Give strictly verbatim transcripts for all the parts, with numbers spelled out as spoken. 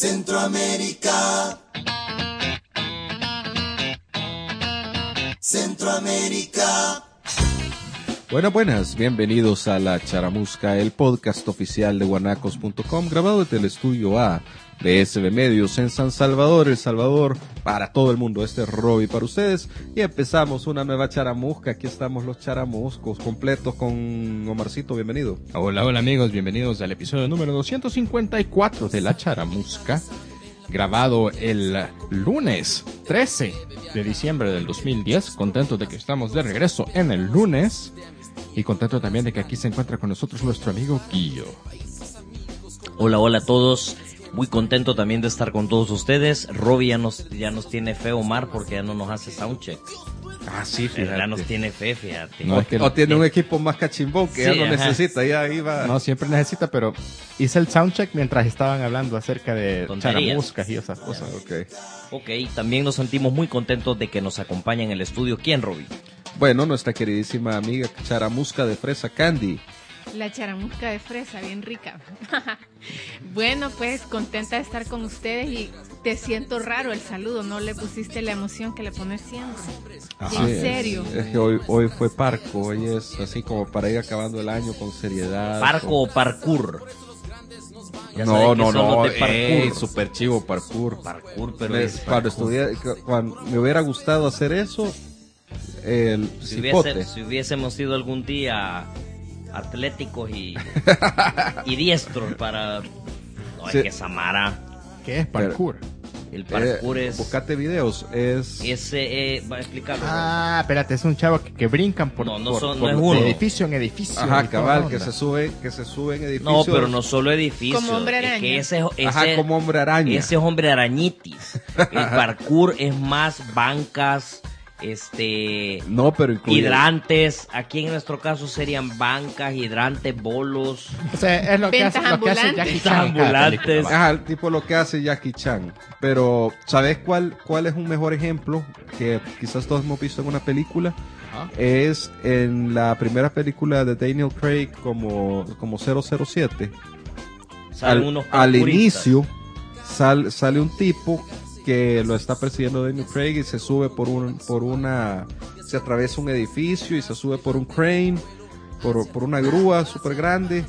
Centroamérica. Centroamérica. Buenas, buenas, bienvenidos a La Charamusca, el podcast oficial de guanacos punto com, grabado desde el estudio A de S B Medios en San Salvador, El Salvador, para todo el mundo. Este es Robbie para ustedes y empezamos una nueva charamusca. Aquí estamos los charamuscos completos con Omarcito, bienvenido. Hola, hola amigos, bienvenidos al episodio número doscientos cincuenta y cuatro de La Charamusca, grabado el lunes trece de diciembre del dos mil diez. Contento de que estamos de regreso en el lunes y contento también de que aquí se encuentra con nosotros nuestro amigo Guillo. Hola, hola a todos. Muy contento también de estar con todos ustedes. Robbie ya nos, ya nos tiene fe, Omar, porque ya no nos hace soundcheck. Ah, sí, fíjate. Ya nos tiene fe, fíjate. No, o, que, o tiene un equipo más cachimbón que sí, ya no ajá. necesita, ya iba. No, siempre necesita, pero hice el soundcheck mientras estaban hablando acerca de Tonterías. charamuscas y esas cosas. Okay. ok, también nos sentimos muy contentos de que nos acompañe en el estudio. ¿Quién, Robbie? Bueno, nuestra queridísima amiga charamusca de fresa, Candy. La charamusca de fresa, bien rica. Bueno, pues contenta de estar con ustedes y te siento raro el saludo, no le pusiste la emoción que le pones siempre. Ajá. En serio. Es, es que hoy, hoy fue parco, hoy es así como para ir acabando el año con seriedad. ¿Parco o parkour? Ya no, no, no, ey, super chivo parkour. Parkour, pero me, es cuando parkour. estudié, cuando me hubiera gustado hacer eso, el si, cipote. hubiese, si hubiésemos sido algún día atléticos y, y diestros para... No, sí. es que Samara... ¿Qué es parkour? El parkour eh, es... Buscate videos, es... Ese, eh, va a explicarlo. Ah, espérate, es un chavo que, que brincan por, no, no por, son, por no es uno. de edificio en edificio. Ajá, cabal, que se sube, que se sube en edificios. No, pero no solo edificios. Como hombre araña. Es que ese, ese, Ajá, como hombre araña. Ese es hombre arañitis. El parkour es más bancas... Este no, pero incluye... hidrantes, aquí en nuestro caso serían bancas, hidrantes, bolos. O sea, es lo que hace, lo que hace Jackie Chan. Ambulantes. Ajá, tipo lo que hace Jackie Chan. Pero, ¿sabes cuál, cuál es un mejor ejemplo? Que quizás todos hemos visto en una película. ¿Ah? Es en la primera película de Daniel Craig como, como cero cero siete. Salen al, unos al inicio sal, sale un tipo que lo está persiguiendo Daniel Craig y se sube por un por una se atraviesa un edificio y se sube por un crane, por, por una grúa súper grande.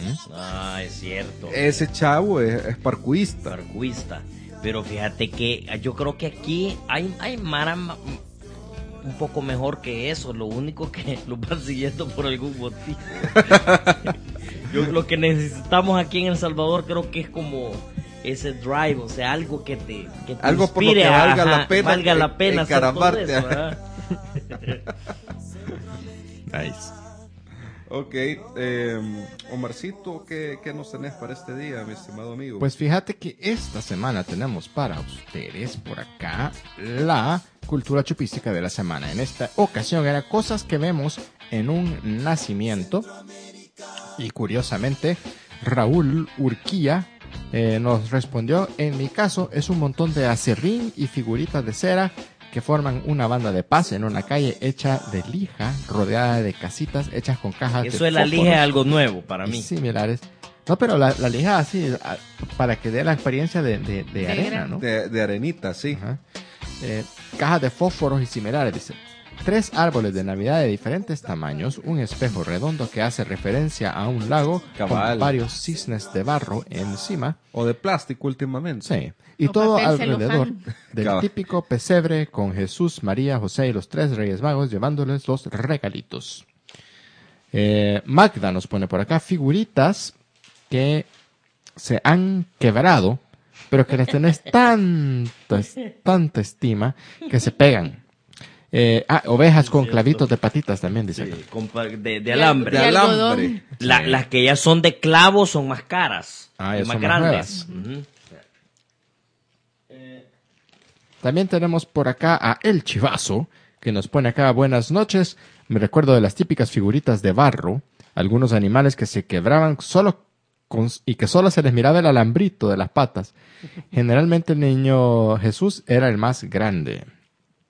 Ah, es cierto. Ese chavo es, es parkourista. Parkourista. Pero fíjate que yo creo que aquí hay, hay mara un poco mejor que eso. Lo único que lo van siguiendo por algún motivo. Yo lo que necesitamos aquí en El Salvador creo que es como ese drive, o sea, algo que te, que te algo inspire, por lo que valga ajá, la pena, valga la pena hacer todo eso, ¿verdad? Nice. Ok, eh, Omarcito, ¿qué, ¿qué nos tenés para este día, mi estimado amigo? Pues fíjate que esta semana tenemos para ustedes por acá la cultura chupística de la semana. En esta ocasión era cosas que vemos en un nacimiento y curiosamente Raúl Urquía Eh, nos respondió: en mi caso es un montón de acerrín y figuritas de cera que forman una banda de paz en una calle hecha de lija, rodeada de casitas hechas con cajas Eso de es la fósforos lija, es algo nuevo para mí. Similares. No, pero la, la lija así, a, para que dé la experiencia de, de, de, de arena, ¿no? De, de arenita, sí. Ajá. Eh, cajas de fósforos y similares, dice. Tres árboles de Navidad de diferentes tamaños, un espejo redondo que hace referencia a un lago Cabal. con varios cisnes de barro encima. O de plástico últimamente. Sí. Y o todo papel alrededor celofán. del Cabal. típico pesebre con Jesús, María, José y los tres Reyes Magos llevándoles los regalitos. Eh, Magda nos pone por acá figuritas que se han quebrado, pero que les tenés tanta, tanta estima que se pegan. Eh, ah, ovejas con clavitos de patitas también, dice. Sí, con pa- de, de alambre. De De alambre. algodón. La- las que ya son de clavos son más caras. Ah, ya más son más grandes. nuevas. Ujú. También tenemos por acá a El Chivazo, que nos pone acá: buenas noches. Me recuerdo de las típicas figuritas de barro, algunos animales que se quebraban solo con, y que solo se les miraba el alambrito de las patas. Generalmente el niño Jesús era el más grande.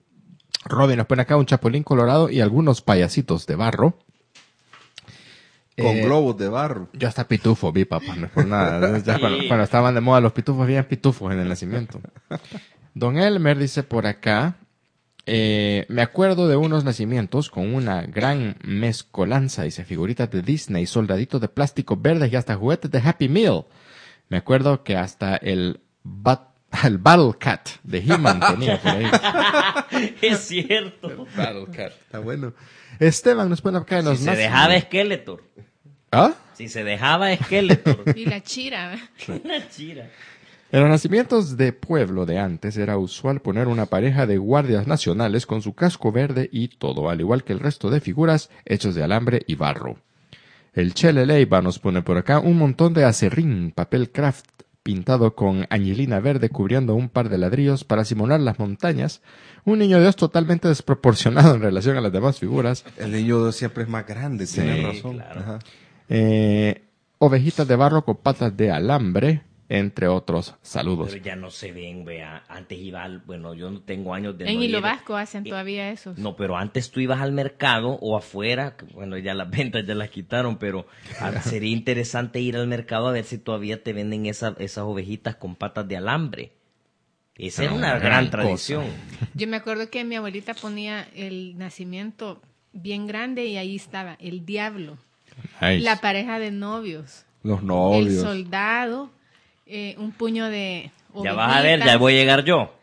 Robin nos pone acá un chapulín colorado y algunos payasitos de barro. Con Eh, globos de barro. Yo hasta pitufo vi, papá, no es por nada. Ya Sí. cuando, cuando estaban de moda los pitufos, habían pitufos en el nacimiento. Don Elmer dice por acá, eh, me acuerdo de unos nacimientos con una gran mezcolanza, dice, figuritas de Disney, soldaditos de plástico verdes y hasta juguetes de Happy Meal. Me acuerdo que hasta el, bat, el Battle Cat de He-Man tenía por ahí. Es cierto. Battle Cat, está bueno. Esteban nos pone acá en los Si se nacimientos. dejaba Skeletor. ¿Ah? Si se dejaba Skeletor. Y la chira. Una chira. En los nacimientos de pueblo de antes era usual poner una pareja de guardias nacionales con su casco verde y todo, al igual que el resto de figuras hechos de alambre y barro. El Chele Leiva nos pone por acá un montón de acerrín, papel craft pintado con añilina verde cubriendo un par de ladrillos para simular las montañas. Un niño Dios totalmente desproporcionado en relación a las demás figuras. El niño Dios siempre es más grande, Sí, tienes razón. claro. Ajá. Eh, ovejitas de barro con patas de alambre, entre otros. Saludos. Pero ya no se ven, vea. Antes iba al... Bueno, yo no tengo años de... En no Hilo ir- Vasco hacen Eh, todavía esos. No, pero antes tú ibas al mercado o afuera, que, bueno, ya las ventas ya las quitaron, pero ah, sería interesante ir al mercado a ver si todavía te venden esa- esas ovejitas con patas de alambre. Esa era No, una gran gran cosa. tradición. Yo me acuerdo que mi abuelita ponía el nacimiento bien grande y ahí estaba el diablo, Nice. la pareja de novios, Los el novios. soldado, eh, un puño de Ya vas a ver, ya voy a llegar yo.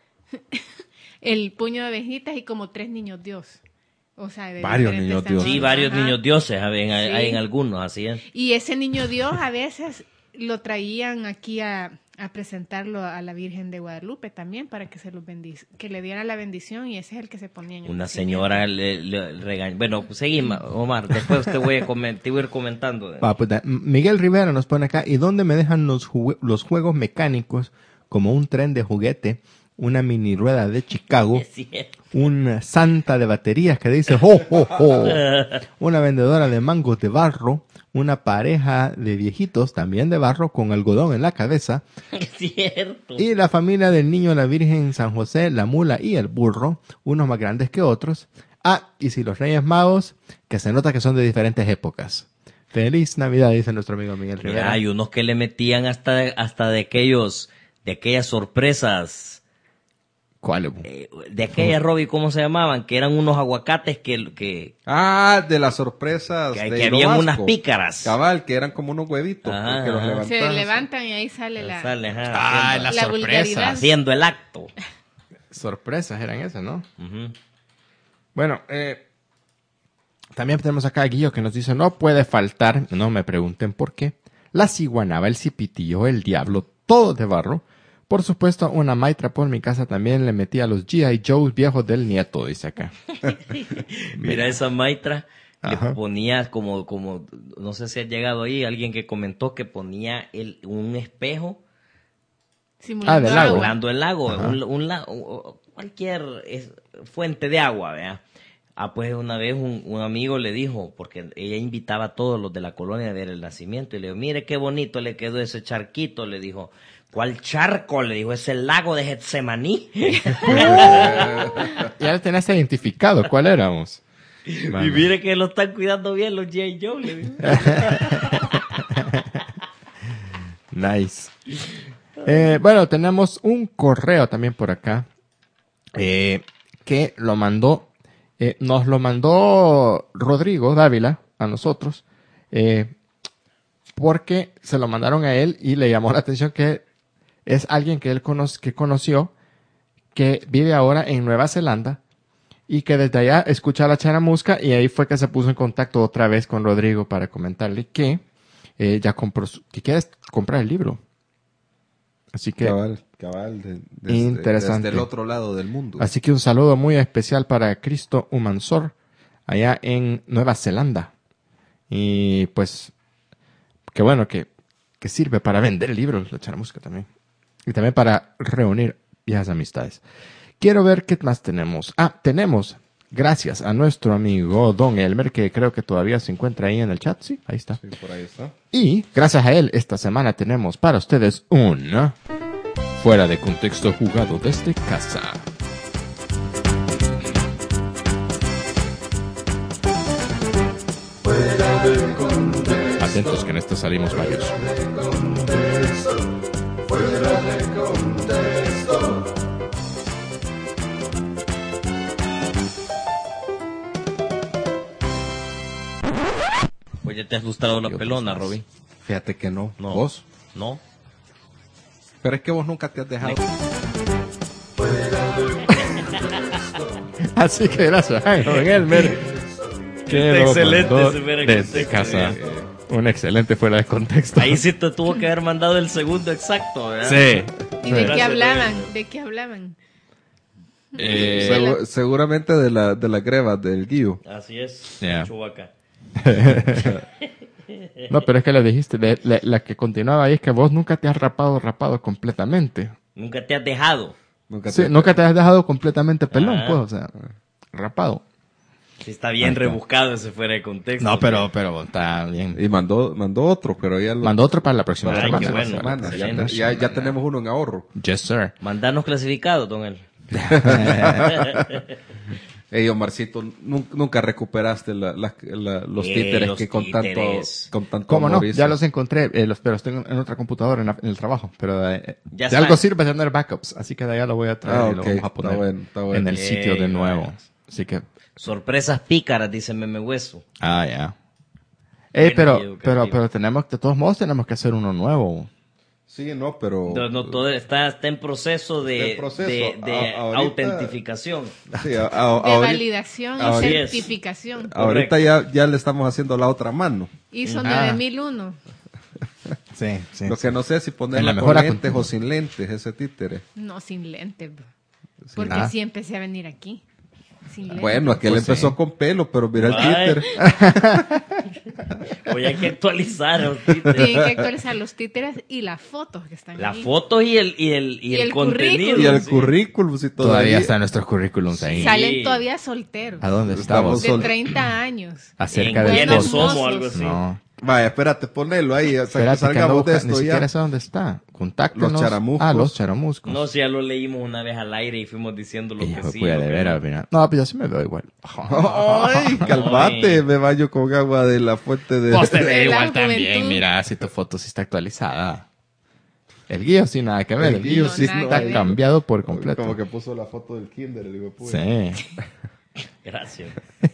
el puño de ovejitas y como tres niños Dios. O sea, de Varios diferentes niños Dios. tamaños. Sí, varios Ajá. niños dioses, hay en, Sí. hay en algunos, así es. Y ese niño Dios a veces lo traían aquí a, a presentarlo a la Virgen de Guadalupe también para que se los bendice, que le diera la bendición y ese es el que se ponía en el Una nacimiento. señora le, le regañó. Bueno, pues seguí, Ma- Omar, después te voy a, comen- te voy a ir comentando. Va, pues, da- Miguel Rivera nos pone acá, ¿y dónde me dejan los, jugue- los juegos mecánicos como un tren de juguete, una mini rueda de Chicago, Es cierto. una santa de baterías que dice ¡ho, ho, ho! Una vendedora de mangos de barro, una pareja de viejitos también de barro con algodón en la cabeza, Es cierto. y la familia del niño, la Virgen, San José, la mula y el burro, unos más grandes que otros. Ah, y si los Reyes Magos, que se nota que son de diferentes épocas. Feliz Navidad, dice nuestro amigo Miguel Mira, Rivera. hay unos que le metían hasta, hasta de aquellos, de aquellas sorpresas, ¿Cuál? eh, de aquellas, Robbie, ¿cómo se llamaban? Que eran unos aguacates que, que, Ah, de las sorpresas. que, de que Hilo habían Vasco. unas pícaras. Cabal, que eran como unos huevitos. Ajá, que los ajá. levantabas. Se levantan y ahí sale la, Sale, ajá, Ah, haciendo, las la sorpresas. vulgaridad. haciendo el acto. Sorpresas eran esas, ¿no? Ujú. Bueno, eh, también tenemos acá a Guillo que nos dice, no puede faltar, no me pregunten por qué, la ciguanaba, el cipitillo, el diablo, todo de barro. Por supuesto, una maitra por mi casa también le metía a los G I Joes viejos del nieto, dice acá. Mira, esa maitra Ajá. le ponía como, como, no sé si ha llegado ahí alguien que comentó que ponía el, un espejo simulando Ah, del lago. agua. volando el lago, Ajá. un, un la- o- cualquier es- fuente de agua, ¿verdad? Ah, pues una vez un, un amigo le dijo, porque ella invitaba a todos los de la colonia a ver el nacimiento, y le dijo, mire qué bonito le quedó ese charquito, le dijo, ¿cuál charco? Le dijo, es el lago de Getsemaní. Ya lo tenías identificado, ¿cuál éramos? Y mire que lo están cuidando bien los J. Joe, le dijo. Nice. Eh, bueno, tenemos un correo también por acá eh, que lo mandó, eh, nos lo mandó Rodrigo Dávila a nosotros, eh, porque se lo mandaron a él y le llamó la atención que es alguien que él cono que conoció, que vive ahora en Nueva Zelanda y que desde allá escucha la charamusca, y ahí fue que se puso en contacto otra vez con Rodrigo para comentarle que eh, ya compró, su- que quiere comprar el libro. Así que, Cabal, cabal. de- desde, Interesante. Desde el otro lado del mundo. así que un saludo muy especial para Cristo Humansor, allá en Nueva Zelanda. Y pues, qué bueno que, que sirve para vender libros, la charamusca también. Y también para reunir viejas amistades. Quiero ver qué más tenemos. Ah, tenemos, gracias a nuestro amigo Don Elmer, que creo que todavía se encuentra ahí en el chat. Sí, ahí está. Sí, por ahí está. Y gracias a él, esta semana tenemos para ustedes un Fuera de Contexto jugado desde casa. Fuera del contexto. atentos que en esto salimos varios. Pues ya te has gustado la Yo, pelona, pues, Robin. Fíjate que no. No. ¿Vos? ¿No? Pero es que vos nunca te has dejado. Así que gracias, ay, don Elmer. Que Está lo excelente mandó ese fuera de desde contexto. casa. Un excelente fuera de contexto. Ahí sí te tuvo que haber mandado el segundo exacto, ¿verdad? Sí. ¿Y de Sí. qué hablaban? ¿De qué hablaban? Eh, Segu- seguramente de la, de la greva del Guío. Así es. Yeah. Chubaca. no, pero es que le dijiste, le- le- la que continuaba ahí es que vos nunca te has rapado, rapado completamente. Nunca te has dejado. Nunca Sí, te- nunca te has dejado completamente pelón, Ah. pues, o sea, rapado. Sí, está bien Ahí está. rebuscado ese fuera de contexto. No, pero, pero está bien. Y mandó, mandó otro, pero ya lo... Mandó otro para la próxima para Ay, la qué semana. próxima bueno. semana. Ya, Excelente. te- ya, ya tenemos uno en ahorro. Yes, sir. Mandanos clasificados, don él. Ey, Omarcito, nun- nunca recuperaste la- la- la- los Eh, títeres los que con títeres. tanto, con tanto ¿Cómo no? amor hice. Ya los encontré, eh, los, pero los tengo en otra computadora en, la- en el trabajo. Pero eh, Ya de algo está. sirve tener backups, así que de allá lo voy a traer Ah, y lo ok. vamos a Está poner bueno, está bueno. en el sitio de Eh, nuevo. bueno. Así que, Sorpresas pícaras, dice Meme Hueso. ah, ya. Eh, Bueno, pero, y educativo. pero, pero tenemos, de todos modos tenemos que hacer uno nuevo. Sí, no, pero... No, no, todo está, está en proceso de, Está en proceso. de, de A- ahorita- autentificación. Sí, a- a- De ahorita, validación ahorita- y certificación. ahorita ya, ya le estamos haciendo la otra mano. Hizo Ah. nueve mil uno. Sí, sí. Lo que no sé es si En la ponerlo mejor con lentes acon- o sin lentes, ese títere. No, sin lente. bro. Porque Ah. sí empecé a venir aquí. Sin lente. Bueno, aquel Pues empezó sí. con pelo, pero mira el Ay. títere. Oye, hay que actualizar los títeres. Tienen que actualizar los títeres y las fotos que están Las ahí. fotos y el, y el, y Y el, el contenido. Y el sí. currículum, si Todavía todavía... están nuestros currículums ahí. Sí. Salen todavía solteros. ¿A dónde Estamos estamos? De sol- treinta años. Acerca En de quiénes fotos. somos o algo así. No. Vaya, espérate, ponelo ahí. O sea, que Espérate, que ando salgamos de buscando, ni esto siquiera ya. sé dónde está. Contáctenos. Los charamuscos. Ah, los charamuscos. No, si ya lo leímos una vez al aire y fuimos diciendo lo Hijo que de sí. puya, lo de que veras, no. mira. No, pero yo sí me veo igual. Ay, calmate, Ay. me baño con agua de la fuente de... Vos te De ves la igual también, juventud. mira, si tu foto sí está actualizada. El guío sí nada que ver, El el guío guío sí sí no, está nada que ver. cambiado por completo. Como que puso la foto del kinder, el hijo de puta. Sí. Gracias.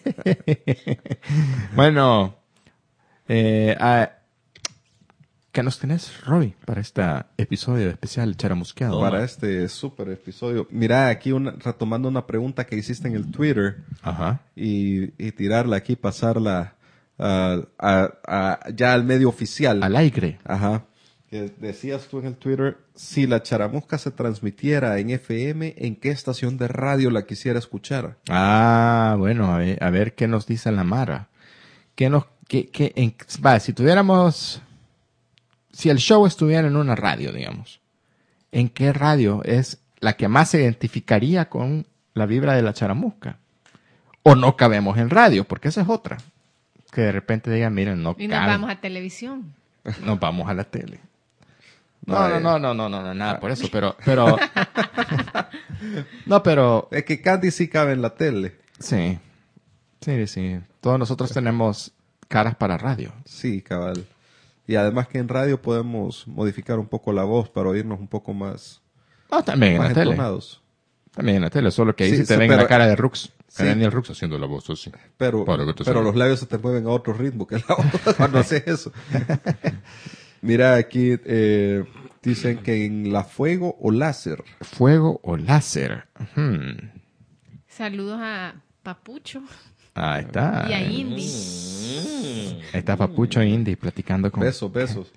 Bueno, eh, ah, ¿qué nos tenés, Robbie, para este episodio especial charamusqueado? Para este súper episodio. Mira, aquí una, retomando una pregunta que hiciste en el Twitter Ajá. y, y tirarla aquí, pasarla a, a- a- ya al medio oficial. Al aire. Ajá. Que decías tú en el Twitter, si la charamusca se transmitiera en F M, ¿en qué estación de radio la quisiera escuchar? Ah, bueno, a ver, a ver qué nos dice la Mara. ¿Qué nos, qué, qué, en, va, si tuviéramos, si el show estuviera en una radio, digamos, ¿en qué radio es la que más se identificaría con la vibra de la charamusca? O no cabemos en radio, porque esa es otra. Que de repente digan, miren, no Y nos cabe. vamos a televisión. Nos vamos a la tele. No, Ay. no, no, no, no, no, nada por eso, pero, pero, no, pero, Es que Candy sí cabe en la tele. sí, sí, sí, todos nosotros tenemos caras para radio. Sí, cabal. Y además que en radio podemos modificar un poco la voz para oírnos un poco más, No, también en más la tele, entonados. también en la tele, solo que ahí Sí, sí te sí, ven pero- la cara de Rux, sí. Daniel Rux haciendo la voz así. Pero, Para que te pero salga. los labios se te mueven a otro ritmo que la otra cuando haces eso. Mira, aquí eh, dicen que en la fuego o láser. Fuego o láser. Ujú. Saludos a Papucho Ahí está. y a Indy. Ahí está Papucho e Indy platicando con... Besos, besos.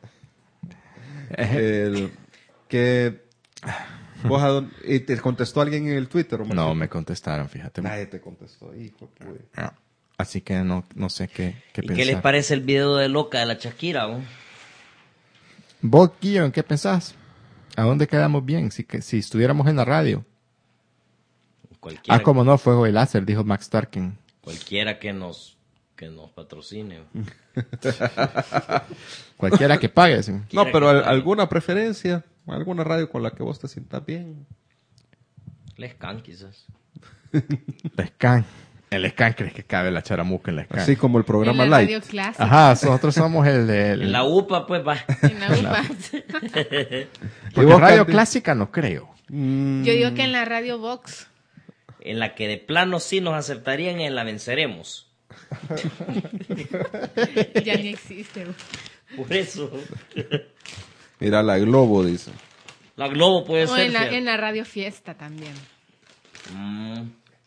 El, que vos a dónde- y te contestó alguien en el Twitter. ¿O No, me contestaron, fíjate. Nadie te contestó, hijo de puta. No. Así que no, no sé qué, qué ¿Y pensar. qué les parece el video de Loca de la Shakira? ¿no? Vos, Guillo, ¿en qué pensás? ¿A dónde quedamos bien si, que, si estuviéramos en la radio? Cualquiera, Ah, como no, fuego y láser, dijo Max Tarkin. cualquiera que nos que nos patrocine. Cualquiera que pague. sí. No, pero que al- pague. alguna preferencia, alguna radio con la que vos te sientas bien. Les can quizás. Pescan. El Scan, ¿crees que cabe la charamusca en la Scan? Así como el En programa la Light. radio clásica. Ajá, nosotros somos el de... En la U P A, pues va. En la U P A. Porque vos, radio Candy? clásica no creo. Mm, Yo digo que en la radio Vox. En la que de plano sí nos aceptarían en la venceremos. Ya ni existe. Por eso. Mira, la Globo, dice. La Globo puede O ser. en la, fíjate. en la radio Fiesta también. Mm.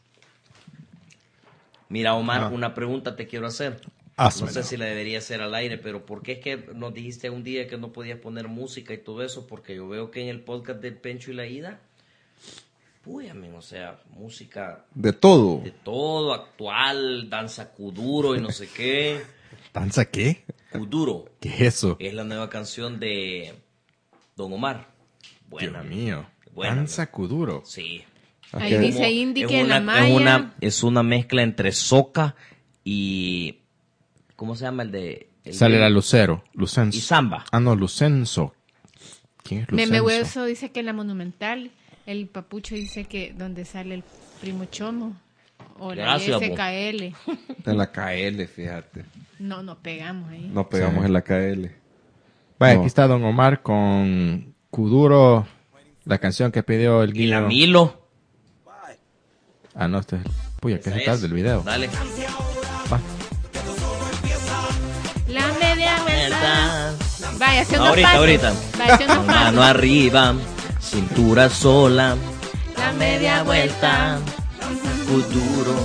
Mira, Omar, Ah. una pregunta te quiero hacer. Házmela. No sé si la debería hacer al aire, pero ¿por qué es que nos dijiste un día que no podías poner música y todo eso? Porque yo veo que en el podcast del Pencho y la Ida, uy, amigo, o sea, música De todo. de todo, actual, danza kuduro y no sé qué. ¿Danza qué? Kuduro ¿Qué es eso? es la nueva canción de Don Omar. Buena, Dios mío. Buena, Danza Kuduro. sí. Ahí Ok. dice Como- Indy es que en la una- malla. Es una, es una mezcla entre soca y... ¿Cómo se llama el de...? el Sale de- la Lucero. Lucenzo. Y samba. Ah, no, Lucenzo. ¿Quién es Lucenzo? Meme Hueso dice que en la Monumental. El Papucho dice que donde sale el Primo Chomo. O la Gracias, S vos. K L. En la K L, fíjate. No, nos pegamos ahí. Nos pegamos Sí. en la K L. Vaya, No. aquí está Don Omar con Kuduro, la canción que pidió el Y la Guido. Milo. Ah, no, este es... Puya, que Esa es el tal es. del video. Dale. Va. La media vuelta. Vaya, haciendo Ahorita, pasos. ahorita. Vaya, haciendo Con pasos. mano arriba, cintura sola, La media vuelta. kuduro.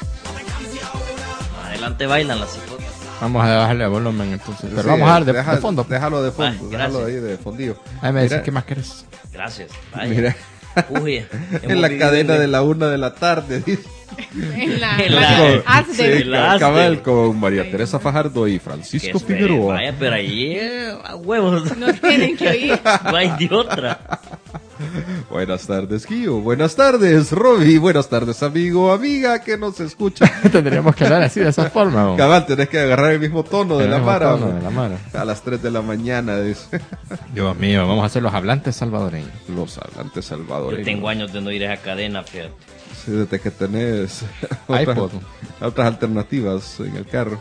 Adelante bailan las hijos. Vamos a bajarle el volumen entonces. Pero Sí, vamos a dar de, deja- de fondo. Déjalo de fondo. Ay, déjalo gracias. ahí de fondillo. Ahí me decís, Mira, ¿qué más querés? Gracias. Vaya. Mira. Uy, En hemos la vivido cadena en- de la una de la tarde, dice. En la, En la- radio Asder. Sí, la cabal, Asder. con María Teresa Fajardo y que Francisco espere, Figueroa. Vaya, pero ahí eh, a huevos. Nos tienen que oír. No hay de otra. Buenas tardes, Gio. Buenas tardes, Roby. Buenas tardes, amigo, amiga que nos escucha. Tendríamos que hablar así, de esa forma. ¿o? Cabal, tenés que agarrar el mismo tono de El la mismo mara. tono hombre. de la mara. A las tres de la mañana, dice. Dios mío, vamos a hacer los hablantes salvadoreños. Los hablantes Yo salvadoreños. tengo años de no ir a esa cadena, fíjate. Sí, desde que tenés iPod. otras, otras alternativas en el carro.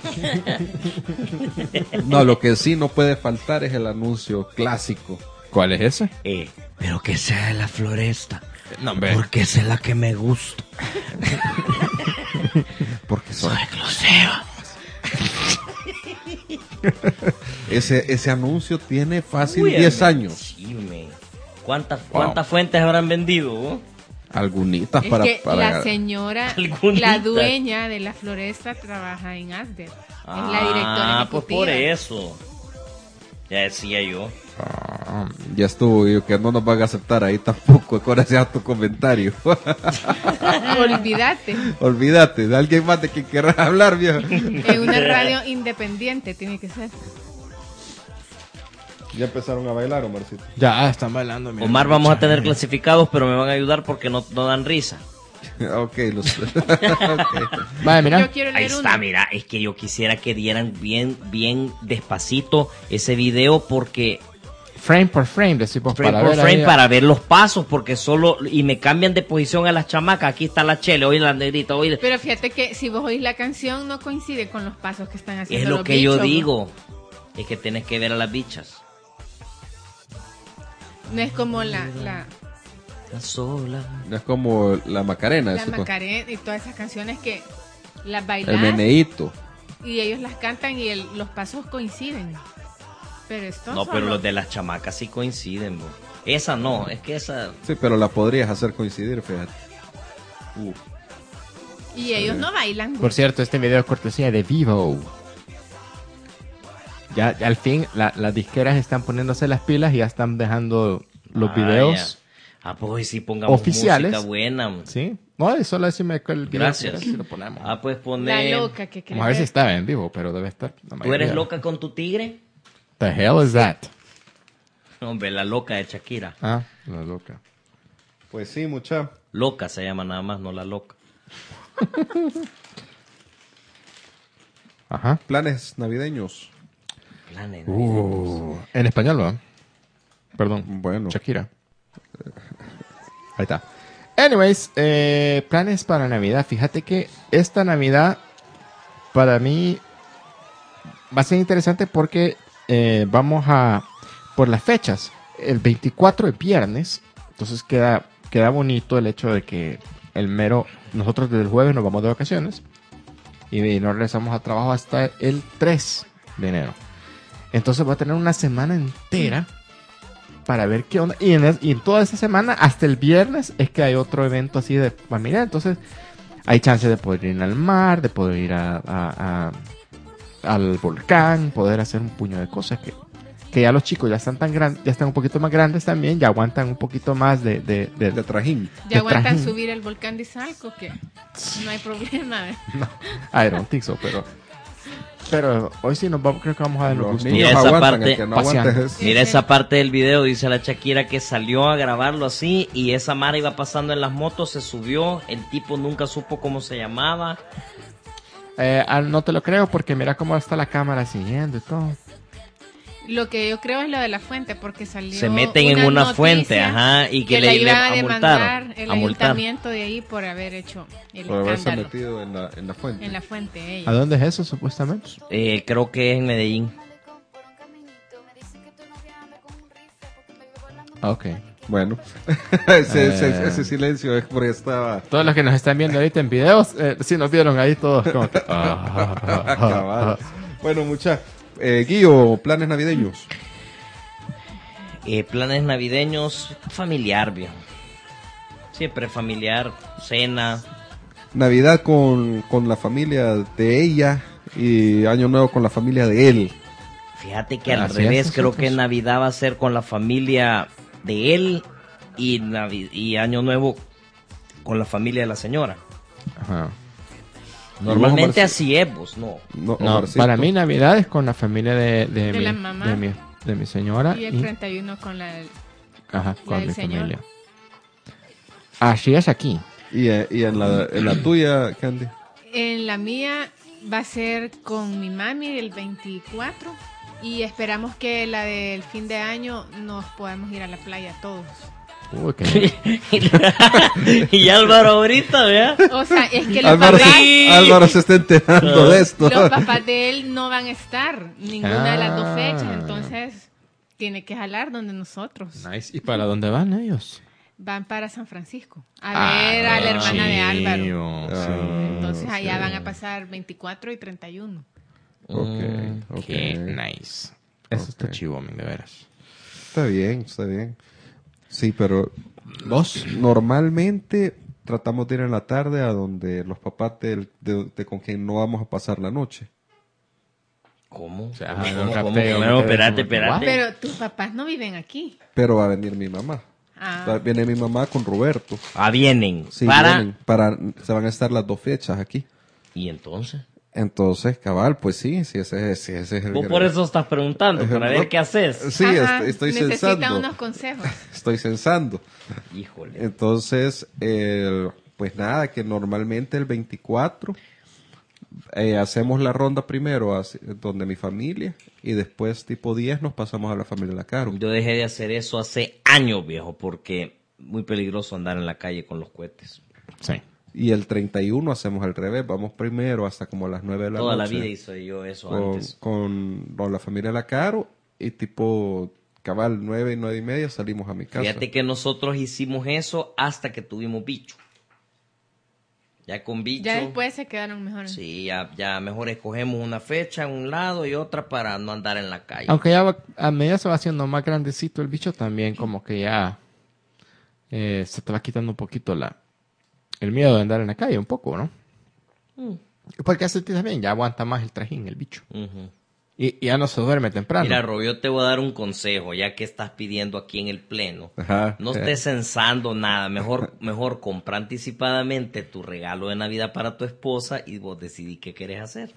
No, lo que sí no puede faltar es el anuncio clásico. ¿Cuál es ese? Eh, pero que sea de la floresta. No, hombre. Porque esa es la que me gusta. Porque son Soy exclusiva. ese, ese anuncio tiene fácil Uy, diez amigo, años. sí, me. ¿Cuántas, ¿Cuántas fuentes habrán vendido? oh? Algunitas Es para, que para la señora, Algunita. la dueña de la floresta trabaja en Asder. Es la directora Ah, pues ejecutiva. por eso. Ya decía yo. Ah, ya estuvo, yo que no nos van a aceptar ahí tampoco, gracias a tu comentario. Olvídate. Olvídate, de alguien más de quien querrás hablar, viejo. En una radio independiente tiene que ser. Ya empezaron a bailar, Omarcito. Ya, están bailando. mira. Omar, vamos a tener clasificados, pero me van a ayudar porque no, no dan risa. ok, los... ok. Vaya, mira. Yo quiero Ahí leer está, uno. mira, es que yo quisiera que dieran bien, bien despacito ese video porque Frame por frame, decimos, frame para por ver frame ahí- para ver los pasos porque solo y me cambian de posición a las chamacas. Aquí está la Chele, oye la negrita, oye. Pero fíjate que si vos oís la canción no coincide con los pasos que están haciendo Es lo los que yo bichos, digo. Es que tenés que ver a las bichas. No es como la, la, La sola. No es como la Macarena, la eso, pues. Macarena y todas esas canciones que las El bailan meneíto. y ellos las cantan y el- los pasos coinciden. Pero esto No, solo- pero los de las chamacas sí coinciden, bo. Esa no, es que esa. Sí, pero la podrías hacer coincidir, fíjate. Uh, Y ellos no bailan. Por cierto, este video es cortesía de Vivo. Ya, ya al fin la- las disqueras están poniéndose las pilas y ya están dejando los Ah, videos. ya. Ah, pues sí, pongamos Oficiales. música buena. ¿Sí? No, solo decime cuál video. Gracias. Si lo ponemos. Ah, pues La pone. loca que Vamos a ver si cree. está en vivo, pero debe estar. la ¿Tú mayoría. eres loca con tu tigre? The hell is that? Hombre, la loca de Shakira. Ah, la loca. pues sí, mucha. Loca se llama nada más, no la loca. Ajá. Planes navideños. Planes. Uh, en español, ¿va? Perdón. Bueno. Shakira. Ahí está. Anyways, eh, planes para Navidad. Fíjate que esta Navidad para mí va a ser interesante porque eh, vamos a, por las fechas, el veinticuatro es viernes, entonces queda, queda bonito el hecho de que el mero, nosotros desde el jueves nos vamos de vacaciones y no regresamos a trabajo hasta el tres de enero. Entonces va a tener una semana entera para ver qué onda. Y en, es, y en toda esa semana, hasta el viernes, es que hay otro evento así de familia. Entonces, hay chance de poder ir al mar, de poder ir a, a, a, al volcán, poder hacer un puño de cosas que, que ya los chicos ya están tan grandes, ya están un poquito más grandes también, ya aguantan un poquito más de, de, de, De trajín. ¿Ya de aguantan trajín. subir el volcán de Izalco? Que no hay problema. ¿eh? No, I don't think so, pero, pero hoy sí nos vamos, creo que vamos a dar los Los gustos. niños esa aguantan, parte- el que no paseando. aguante es... Mira esa parte del video, dice la Shakira que salió a grabarlo así y esa Mara iba pasando en las motos, se subió, el tipo nunca supo cómo se llamaba. Eh, ah, no te lo creo porque mira cómo está la cámara siguiendo y todo. Lo que yo creo es lo de la fuente, porque salió. Se meten en una noticia fuente, ajá, y que, que le, la le iban a amultaron, demandar el a multar. ayuntamiento de ahí por haber hecho el Por haberse escándalo metido en la, en la fuente. en la fuente. ¿A Ella. dónde es eso supuestamente? Eh, creo que es en Medellín. Ok. Bueno, ese, Eh. ese, ese silencio es porque estaba... Todos los que nos están viendo ahorita en videos, eh, sí nos vieron ahí todos como que, ah, Cabal. Bueno, mucha... Eh, Guillo, planes navideños. Eh, planes navideños, familiar, viejo. Siempre familiar, cena. Navidad con, con la familia de ella y Año Nuevo con la familia de él. Fíjate que al Así es, revés, creo nosotros. que Navidad va a ser con la familia de él y, Navi- y Año Nuevo con la familia de la señora. Ajá. Normalmente Omarcito? así es, vos, no. No, No, Omarcito. para mí Navidad es con la familia de, de, De mi, la mamá. de, mi, de mi señora Y y, el treinta y uno con la. ajá, con del mi señor. familia. Así es aquí. Y, eh, y en, la, en la tuya, Candy. En la mía va a ser con mi mami el veinticuatro. Y esperamos que la del fin de año nos podamos ir a la playa todos. Uy, qué- Y Álvaro ahorita, ¿vea? O sea, es que los Álvaro, papás, se, Álvaro se está enterando de esto. los papás de él no van a estar ninguna de las dos Ah. fechas. Entonces, tiene que jalar donde nosotros. Nice. ¿Y para dónde van ellos? Van para San Francisco a ver a la hermana de Álvaro. Ah, Entonces, allá sí. van a pasar veinticuatro y treinta y uno. Ok, Mm, ok. Qué nice. Eso está Ok. chivo, men, de veras. Está bien, está bien. Sí, pero vos normalmente tratamos de ir en la tarde a donde los papás del- de, de con quien no vamos a pasar la noche. ¿Cómo? O sea, ¿Cómo, un cómo, rapeo, cómo? me No, quedé espérate, como que, espérate. Pero tus papás no viven aquí. Pero va a venir mi mamá. Ah. Va- Viene mi mamá con Roberto. Ah, vienen. Sí, para... vienen para, se van a estar las dos fechas aquí. ¿Y entonces? Entonces, cabal, pues sí, sí, ese, sí, ese es el... Vos por eso estás preguntando, Ejemplo. para ver qué haces. Sí, Ajá, est- estoy necesitan censando. unos consejos. Estoy censando. Híjole. Entonces, el- pues nada, que normalmente el veinticuatro eh, hacemos la ronda primero hacia- donde mi familia y después tipo diez nos pasamos a la familia de la Caro. Yo dejé de hacer eso hace años, viejo, porque muy peligroso andar en la calle con los cohetes. Sí. Y el treinta y uno hacemos al revés, vamos primero hasta como las nueve de la Toda la noche. vida hice yo eso con, antes. con, con la familia de la Caro y tipo cabal nueve y nueve y media salimos a mi casa. Fíjate que nosotros hicimos eso hasta que tuvimos bicho. Ya con bicho. Ya después se quedaron mejor. Sí, ya, ya mejor escogemos una fecha en un lado y otra para no andar en la calle. Aunque ya va- a medida se va haciendo más grandecito el bicho, también como que ya eh, se te va quitando un poquito la el miedo de andar en la calle, un poco, ¿no? Mm. Porque hace también ya aguanta más el trajín, el bicho. Ujú. Y, y ya no se duerme temprano. Mira, Rob, yo te voy a dar un consejo, ya que estás pidiendo aquí en el pleno. Ajá. No Eh, estés censando nada, mejor, mejor compra anticipadamente tu regalo de Navidad para tu esposa y vos decidís qué querés hacer.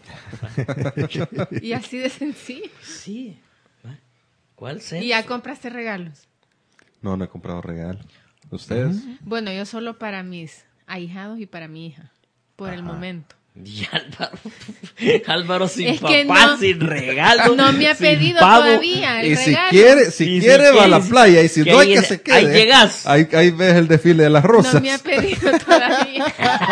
Y así de sencillo. Sí. ¿Cuál sea? Y ya compraste regalos. No, no he comprado regalo. ¿Ustedes? Bueno, yo solo para mis ahijados y para mi hija. Por el momento. Y Álvaro, Álvaro sin Es que papá, no- sin regalo. No me ha sin pedido pavo. todavía el Y si regalo. quiere, si Y si quiere va a la quieres, playa, y si que no hay ahí- que se quede. ahí llegas. Ahí, ahí ves el desfile de las rosas. No me ha pedido todavía.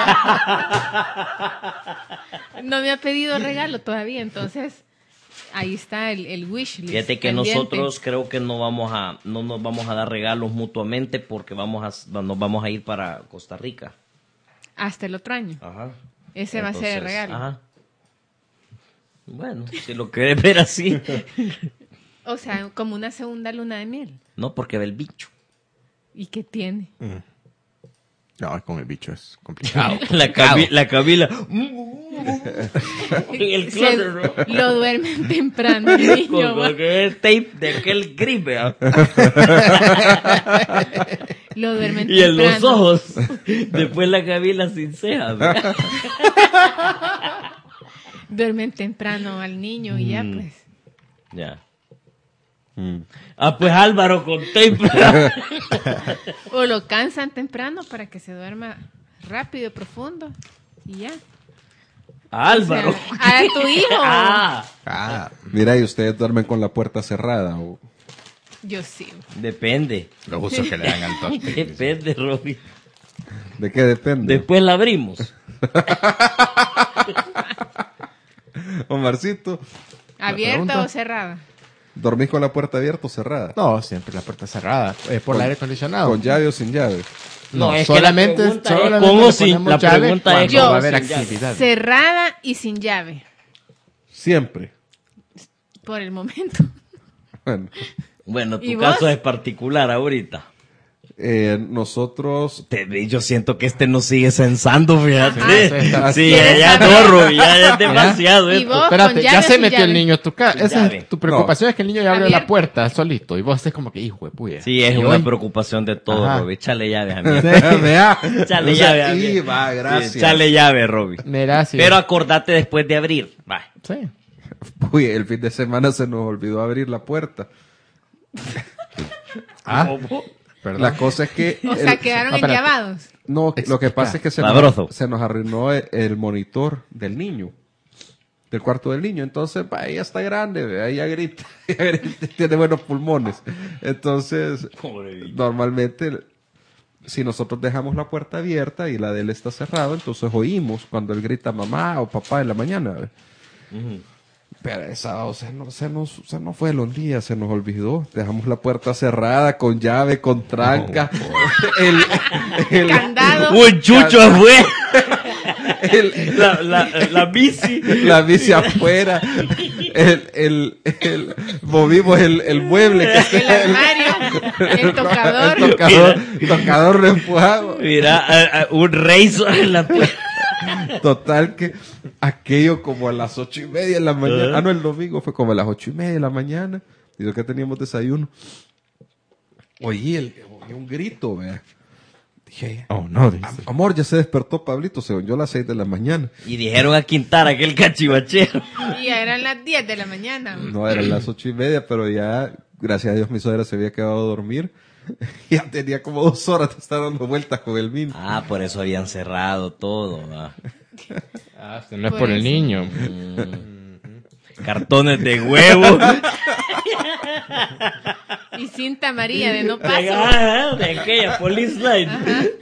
No me ha pedido regalo todavía, entonces ahí está el, el wish list. Fíjate que pendiente. nosotros creo que no vamos a, no nos vamos a dar regalos mutuamente porque vamos a, nos vamos a ir para Costa Rica. Hasta el otro año. Ajá. Ese va a ser el Entonces, regalo. Ajá. Bueno, si lo quieres ver así. O sea, como una segunda luna de miel. No, porque ve el bicho. ¿Y qué tiene? No, con el bicho es complicado. La, Cami- la Camila. el Se- closet, ¿no? lo duermen temprano el niño. Con va. aquel tape de aquel gripe. ¿Ah? Lo duermen Y en temprano. los ojos. Después la Camila sin cejas. ¿verdad? Duermen temprano al niño y ya Mm. pues. Ya. Ah, pues Álvaro con tape. O lo cansan temprano para que se duerma rápido y profundo. Y ya. Álvaro. O sea, a tu hijo. Ah, Ah, Mira, y ustedes duermen con la puerta cerrada. O... Yo sí. depende. los usos que le dan al toque. Depende, Robin. ¿De qué depende? Después la abrimos. Omarcito, ¿Abierta pregunta? o cerrada? ¿dormís con la puerta abierta o cerrada? No, siempre la puerta cerrada. Eh, por el aire acondicionado. ¿Con llave o sin llave? No, No, es que la solamente, pregunta es solamente con o le sin- ponemos la llave pregunta es cuando con va a o haber sin llave. actividad. Cerrada y sin llave. Siempre. Por el momento. Bueno, Bueno, tu ¿Y caso vos? es particular ahorita. eh, nosotros... Te- yo siento que este no sigue censando, fíjate. Ajá. Sí, ¿Quieres ya, ya saber? no, Robin, ya, ya es demasiado ¿Y esto. vos? ¿Con Espérate, llave ya o se sin metió llave? el niño a tu casa. Sin Esa llave. es tu preocupación, es que el niño ya abrió la Abierto. puerta solito. Y vos estés como que, hijo de puya. Sí, es Y una hoy- preocupación de todo, Ajá. Robin. Échale llaves a mí. Vea. Échale O sea, llave a mí. y va, gracias. Sí, échale llave, Robin. Mira, sí. Pero acordate después de abrir. Va. Sí. Uy, el fin de semana se nos olvidó abrir la puerta. Ah, perdón. La cosa es que... O sea, el- quedaron Ah, espérate. enllavados. No, lo que Explica. pasa es que se Sabroso. nos, se nos arruinó el, el monitor del niño, del cuarto del niño. Entonces, va, ella está grande, ve, ella grita, ella grita, tiene buenos pulmones. Entonces, Pobre niño. normalmente, si nosotros dejamos la puerta abierta y la de él está cerrada, entonces oímos cuando él grita mamá o papá en la mañana. ve. Pero esa o sea, no, se, nos, se nos fue los días, se nos olvidó. Dejamos la puerta cerrada, con llave, con tranca. el, el, Candado. Un chucho fue. el- La, la, la bici. la bici afuera, el, el, el, movimos el, el mueble que El está armario. El tocador. el tocador, tocador reempujado. Mira, a- a- un razor en la puerta. Total que aquello como a las ocho y media de la mañana, ah no, el domingo fue como a las ocho y media de la mañana, digo que teníamos desayuno. Oí, el, oí un grito, vea. Dije, Oh, no, dice. amor, ya se despertó Pablito, según yo a las seis de la mañana. Y dijeron a Quintana que el cachivachero. Y ya eran las diez de la mañana. No, eran las ocho y media, pero ya, gracias a Dios, mi suegra se había quedado a dormir. Ya tenía como dos horas de estar dando vueltas con el min. Ah, por eso habían cerrado todo. ¿va? Ah, no es Por por el eso. niño. Cartones de huevo. Y cinta amarilla de no paso. Ah, de aquella police line.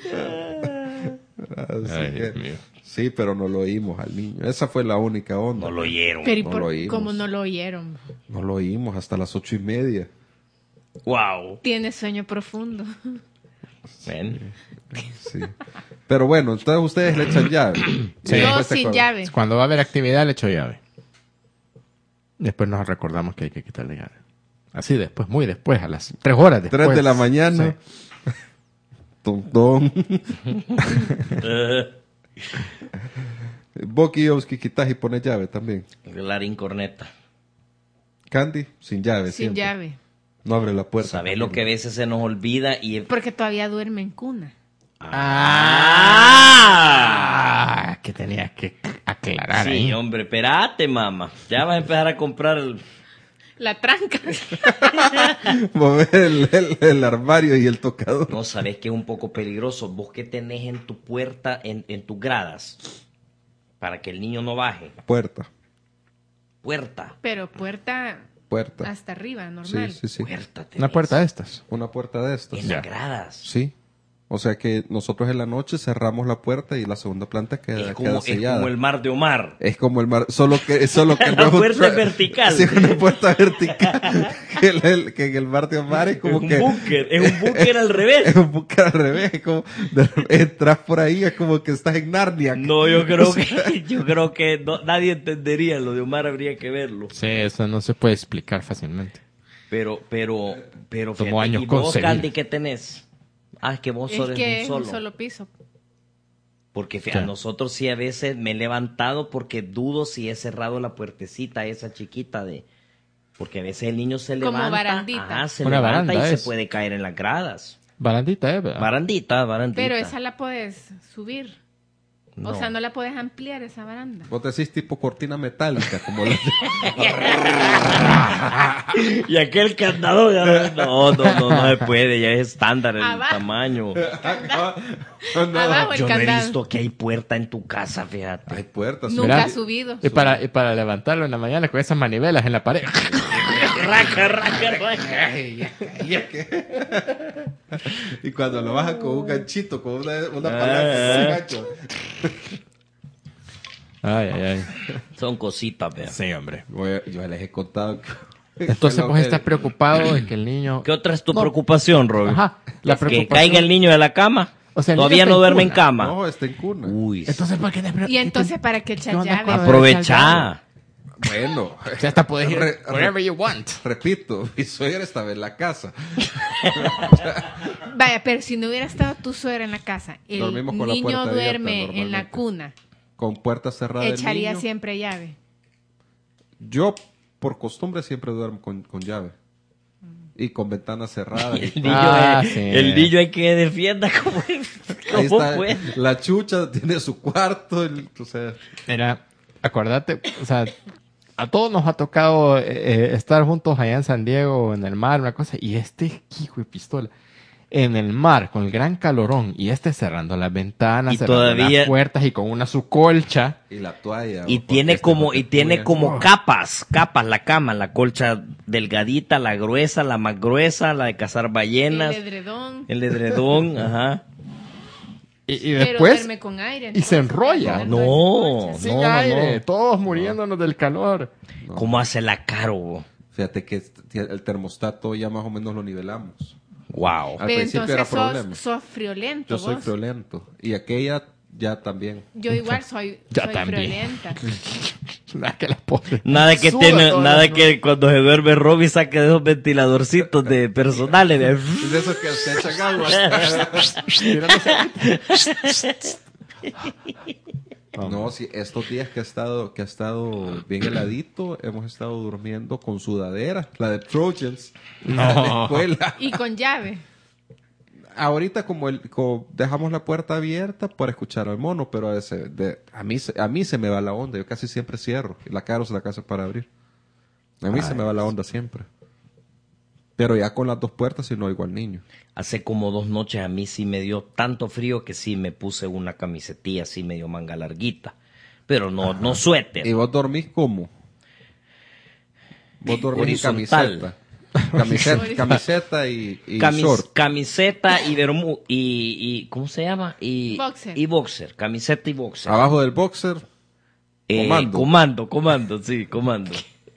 Así Ay, que- Dios mío. sí, pero no lo oímos al niño. Esa fue la única onda. No lo oyeron. Pero ¿y No por- lo oímos. cómo no lo oyeron? No lo oímos hasta las ocho y media. Wow. Tiene sueño profundo. Bueno, Sí. Pero bueno, entonces ustedes le echan llave. Sí. Y Yo después se sin acuerdan. llave. Cuando va a haber actividad, le echo llave. Después nos recordamos que hay que quitarle llave. Así después, muy después, a las tres horas después. Tres de la mañana. Tom, tom. eh, Boki Oski quitas y pones llave también. Larín Corneta. Candy, sin llave. Sin siempre. llave. No abre la puerta. ¿Sabes lo que a veces se nos olvida? Y... Porque todavía duerme en cuna. ¡Ah! Ah, que tenías que aclarar Sí, ahí. hombre, espérate, mamá. Ya vas a empezar a comprar el... La tranca. Mover el, el- el armario y el tocador. No, sabes que es un poco peligroso. Vos que tenés en tu puerta, en, en tus gradas, Para que el niño no baje. Puerta. Puerta. Pero puerta Puerta. hasta arriba, Sí, normal. sí, sí. Puerta tenés. Una puerta de estas. Una puerta de estas. En Ya. las gradas. Sí. O sea que nosotros en la noche cerramos la puerta y la segunda planta queda, Es queda como, es sellada. como el mar de Omar. Es como el mar, solo que, solo que La no es un puerta tra- es vertical. Sí, una puerta vertical. que, el- el- que en el mar de Omar es como es un que. búnker, es un búnker al revés. Es un búnker al revés. Es como, de- entras por ahí, es como que estás en Narnia. No, yo creo que, yo creo que no- nadie entendería lo de Omar, habría que verlo. Sí, eso no se puede explicar fácilmente. Pero, pero, pero, Tomó fíjate, años ¿y vos, concebir. Candy, qué tenés? Ah, es que vos Es sos que un es solo. un solo piso. Porque fíjate, ¿Qué? a nosotros sí a veces me he levantado porque dudo si he cerrado la puertecita esa chiquita de... Porque a veces el niño se Como levanta, barandita. ajá, se Una levanta baranda y es. se puede caer en las gradas. Barandita, ¿eh? ¿verdad? Barandita, barandita. Pero esa la puedes subir. No. O sea, no la puedes ampliar esa baranda. Vos decís tipo cortina metálica, como la Y aquel candado, ya- no, no, no, no se puede, ya es estándar el Abajo. tamaño. Abajo el Yo no he candado. visto que hay puerta en tu casa, fíjate. Hay puertas. Nunca Mira. ha subido. Y para, y para levantarlo en la mañana con esas manivelas en la pared. Raca, raca, raca. Y cuando lo bajan con un ganchito, con una, una Ah. palanca, con un gancho. Ay, ay, ay. Son cositas, vea. Sí, hombre. Voy a- Yo les he contado. que- Entonces que vos lo- estás preocupado de que el niño... ¿Qué otra es tu No. preocupación, Robin? Ajá, la Que preocupación- caiga el niño de la cama. O sea, el Todavía niño no está en duerme en cuna. cama. No, está en cuna. Uy, Entonces, ¿para qué te pre- Y entonces, ¿para qué echar ¿Qué onda llave? con- aprovecha. Bueno, O sea, hasta puedes ir Re- wherever you want. repito, mi suegra estaba en la casa. Vaya, pero si no hubiera estado tu suegra en la casa, el Dormimos con la niño puerta abierta duerme en la normalmente. cuna, Con puerta cerrada. el echaría niño. siempre llave. Yo, por costumbre, siempre duermo con, con llave. Y con ventanas cerradas. El Y- niño, Ah, es- sí. el niño hay que defienda como, Ahí como está. puede. La chucha tiene su cuarto. el- o sea, Mira, acordate, o sea, a todos nos ha tocado eh, eh, estar juntos allá en San Diego, en el mar, una cosa, y este hijo de pistola, en el mar, con el gran calorón, y este cerrando las ventanas, Y cerrando todavía- las puertas, y con una su colcha. y la toalla. Y o tiene este, como, porque y tiene tú- como Oh. capas, capas la cama, la colcha delgadita, la gruesa, la más gruesa, la de cazar ballenas, El edredón. el edredón, ajá. Y, y Pero después, duerme con aire. y se entonces, enrolla. dentro No, de su colcha. sin no, no, aire, no. todos muriéndonos del calor. ¿Cómo hace la caro? Fíjate que el termostato ya más o menos lo nivelamos. Wow. Al Pero principio entonces era problema. sos, sos friolento. Yo soy vos. friolento. Y aquella ya también. Yo igual soy, Ya soy también. friolenta. Nada que las pobre. Nada que Suda tiene, todas nada las que cuando se duerme Robbie saque de esos ventiladorcitos de personales. de- Es de esos que se echan agua. No, sí, estos días que ha estado, que ha estado bien heladito, hemos estado durmiendo con sudadera, la de Trojans, la de la escuela. Y con llave. Ahorita como, el, como dejamos la puerta abierta para escuchar al mono, pero a, veces de- a, mí, se- a mí se me va la onda, yo casi siempre cierro, y la caro se la casa para abrir. A mí se me va la onda siempre. Pero ya con las dos puertas si no oigo al niño. Hace como dos noches a mí sí me dio tanto frío que sí me puse una camisetilla así medio manga larguita. Pero no, no suéter. ¿Y vos dormís cómo? Vos dormís en Horizontal. camiseta. Camiseta, camiseta y, y Camis- short. Camiseta y bermú y, y ¿cómo se llama? Y Boxer. Y boxer, camiseta y boxer. Abajo del boxer, Eh, comando. comando, comando, sí, comando.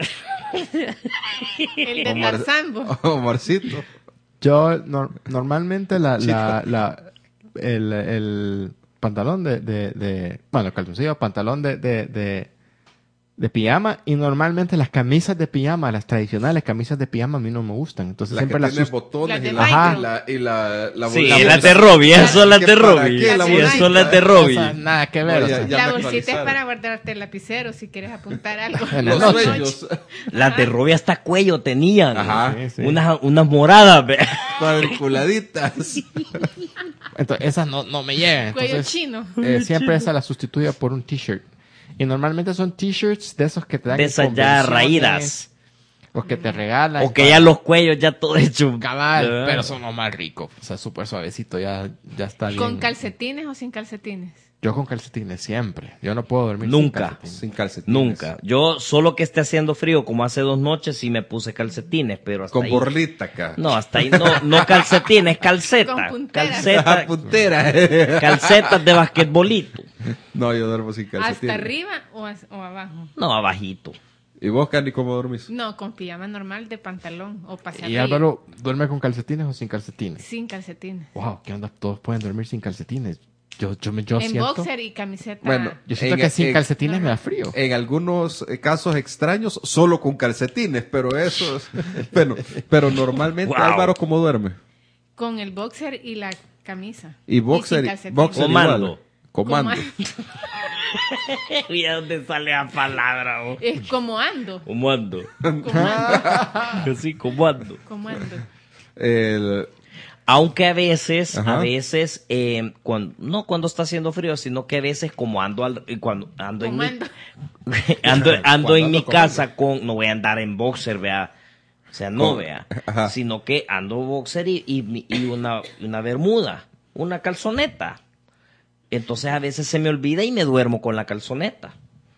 El de Omar- Tarzambo. Omarcito. Yo nor- normalmente la, la, la- el, el pantalón de, de, de- bueno, el calzoncillo, pantalón de, de, de, de pijama, y normalmente las camisas de pijama, las tradicionales camisas de pijama a mí no me gustan. Entonces La que siempre las tiene sus- botones Las de y la, Ajá. y la, y la, la Sí, bolsa. las de Robbie, esas son las ¿Qué de para Robbie. qué la Sí, bolsita? esas son las de o Robbie. sea, nada que ver. No, o ya- sea. ya- La me bolsita es actualizaron. para guardarte el lapicero si quieres apuntar algo. En la Los noche. sueños. Las de Robbie hasta cuello tenían. Ajá. Sí, sí. Unas, unas moradas. ve. Cuadriculaditas. Entonces, esas no, no me llegan. Cuello Entonces, chino. eh, siempre esa la sustituyo por un t-shirt. Y normalmente son t-shirts de esos que te dan De en esas ya convenciones, raídas. o que te regalan. O que ya los cuellos ya todo hecho. Cabal, Ah. pero son los más ricos. O sea, súper suavecito, ya, ya está bien. ¿Con calcetines o sin calcetines? Yo con calcetines siempre. Yo no puedo dormir Nunca. sin calcetines. Sin calcetines. Nunca. Yo solo que esté haciendo frío, como hace dos noches, sí me puse calcetines, pero hasta Con ahí. borrita acá. No, hasta ahí no, no calcetines, calceta. Con punteras. Calceta, Ah, puntera. calcetas de basquetbolito. No, yo duermo sin calcetines. ¿Hasta arriba o, as- o abajo? No, abajito. ¿Y vos, Candy, cómo dormís? No, con pijama normal de pantalón o ¿Y pasadilla. Álvaro duerme con calcetines o sin calcetines? Sin calcetines. Wow, ¿qué onda? Todos pueden dormir sin calcetines. Yo, yo, me, yo En siento... boxer y camiseta. Bueno, Yo siento En- que sin en- calcetines me da frío. En algunos eh, casos extraños, solo con calcetines, pero eso es... Bueno, pero normalmente, Wow. Álvaro, ¿cómo duerme? Con el boxer y la camisa. Y boxer, sin y calcetines. boxer Comando. igual. Comando. Mira dónde sale la palabra, vos. Es como ando. ¿Cómo ando? Como ando. Sí, ¿cómo ando? Como ando. El- Aunque a veces, Ajá. a veces, eh, cuando, no cuando está haciendo frío, sino que a veces como ando, al- eh, cuando ando en mi, Comando. ando, ando Cuando en ando mi comando. casa con, no voy a andar en boxer, vea, o sea, no Con- vea, ajá. sino que ando boxer y, y, mi- y una, una bermuda, una calzoneta. Entonces a veces se me olvida y me duermo con la calzoneta.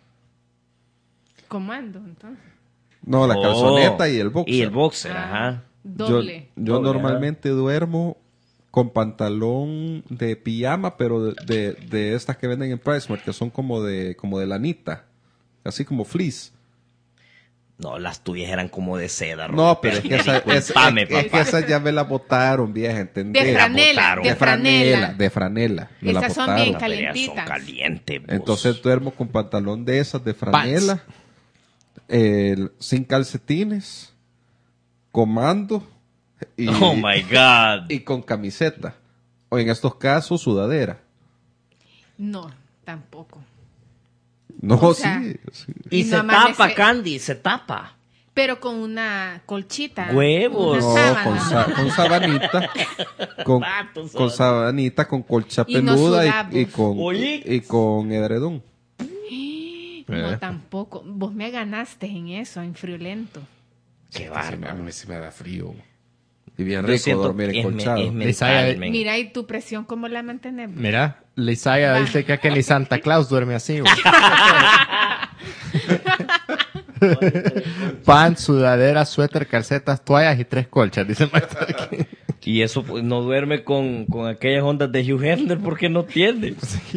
Como ando, entonces. No, la Oh, calzoneta y el boxer. Y el boxer, Ah, ajá. Yo, Doble. yo Doble, normalmente duermo con pantalón de pijama, pero de, de, de estas que venden en PriceMart, que son como de, como de lanita. Así como fleece. No, las tuyas eran como de seda. No, pero es que, esa, es, Disculpame, es- es que papá. esas ya me las botaron, vieja, ¿entendés? De franela, botaron. de De franela, franela. de franela. Me las Esas son botaron. bien Las peleas son calentitas. calientes, vos. Entonces duermo con pantalón de esas de franela, el- sin calcetines, comando y, Oh my God. y con camiseta. O en estos casos, sudadera. No, tampoco. No, O sea, sí, sí. Y Y se no amanece- tapa, Candy, se tapa. Pero con una colchita. Huevos. Una No, sábana. con, sa- con sabanita, con, Vato, con sabanita, con colcha Y no peluda sudamos. y, y con, Oye. y con edredón. No, tampoco. Vos me ganaste en eso, en friolento. Qué A bárbaro. mí sí me da frío. Y bien Yo rico siento dormir que es, me- encolchado. es mental, Isaiah, men. Mira, ¿y tu presión cómo la mantenemos? Mira, Lisaya Va. dice que, que ni Santa Claus duerme así. güey. Pan, sudadera, suéter, calcetas, toallas y tres colchas, dice el maestro aquí. Y eso pues, no duerme con, con aquellas ondas de Hugh Hefner porque no tiene.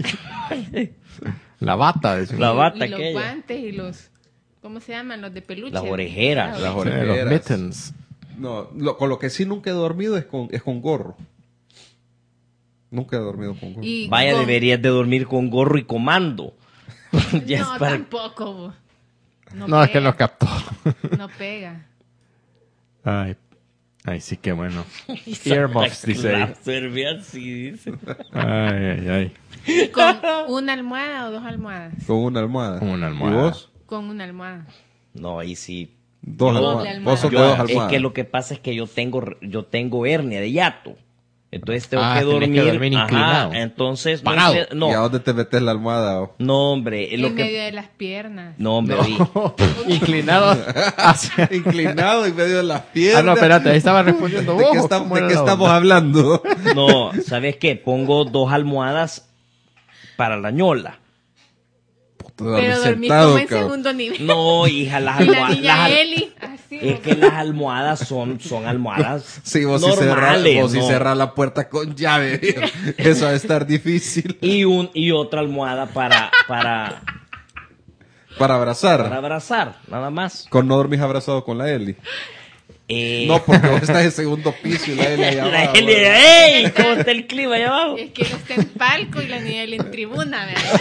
La bata, dice. La bata y los aquella. guantes y los... ¿Cómo se llaman? Los de peluche. Las orejeras. Las Sí, orejeras. los mittens. No, lo- con lo que sí nunca he dormido es con, es con gorro. Nunca he dormido con gorro. Y Vaya, con- deberías de dormir con gorro y comando. Ya No, es para- tampoco. vos. No, No, es que pega, los captó. No pega. Ay, ay, sí, qué bueno. Earmuffs, dice ahí. La Serbia sí dice. Ay, ay, ay. ¿Con una almohada o dos almohadas? Con una almohada. Con una almohada. ¿Y vos? Con una almohada. No, ahí sí. Dos Doble almohadas. almohada. Vos sos de Yo- dos es almohadas. que lo que pasa es que yo tengo yo tengo hernia de hiato. Entonces tengo Ah, que tenés que dormir, dormir ajá, inclinado. entonces no, Parado. es- no, ¿Y a dónde te metes la almohada? oh? no, hombre, es lo En medio que de las piernas. no, hombre, oí. Inclinado hacia... Inclinado en medio de las piernas. Ah, no, espérate, ahí estaba respondiendo ¿De vos. qué, ¿o estamos, cómo de era qué la estamos onda? hablando? No, ¿sabes qué? Pongo dos almohadas para la ñola. Pero dormí Sentado, como en cabrón. segundo nivel. No, hija, las Y la almohadas. niña las al- Eli, así. Es que las almohadas son, son almohadas Sí, vos si cerrás, normales. vos si ¿no? cerrás la puerta con llave. viejo. Eso va a estar difícil. Y un y otra almohada para para Para abrazar. para abrazar, nada más. Con no dormís abrazado con la Eli. Eh, No, porque vos estás en segundo piso y la Eli allá la abajo. Eli, ¡ey! ¿Cómo está el clima allá abajo? Es que él está en palco y la niña Eli en tribuna, ¿verdad?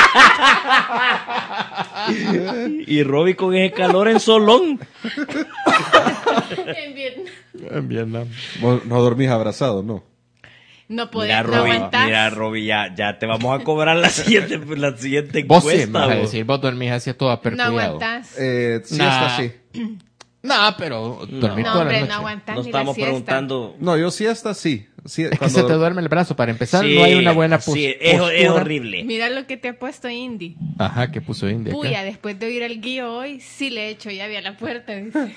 Y Robbie con ese calor en Solón. En Vietnam. En Vietnam. Vos no dormís abrazado, ¿no? No podés, Mira, no Robbie, aguantás. mira, Robbie, ya, ya te vamos a cobrar la siguiente, la siguiente Vos sí, me encuesta. vas a vos. decir, vos dormís así todo No apertullado. aguantás. Eh, sí, Nah. está así. No, pero dormir No, toda hombre, la no noche. aguantás No ni la estamos siesta. preguntando. No, yo siesta sí. sí Es que cuando se te dor- duerme el brazo. Para empezar, Sí, no hay una buena pos- sí, es, postura. es horrible. Mira lo que te ha puesto Indy. Ajá, que puso India. acá. Puya, después de oír el guío hoy, sí le he hecho llave a la puerta. Dice.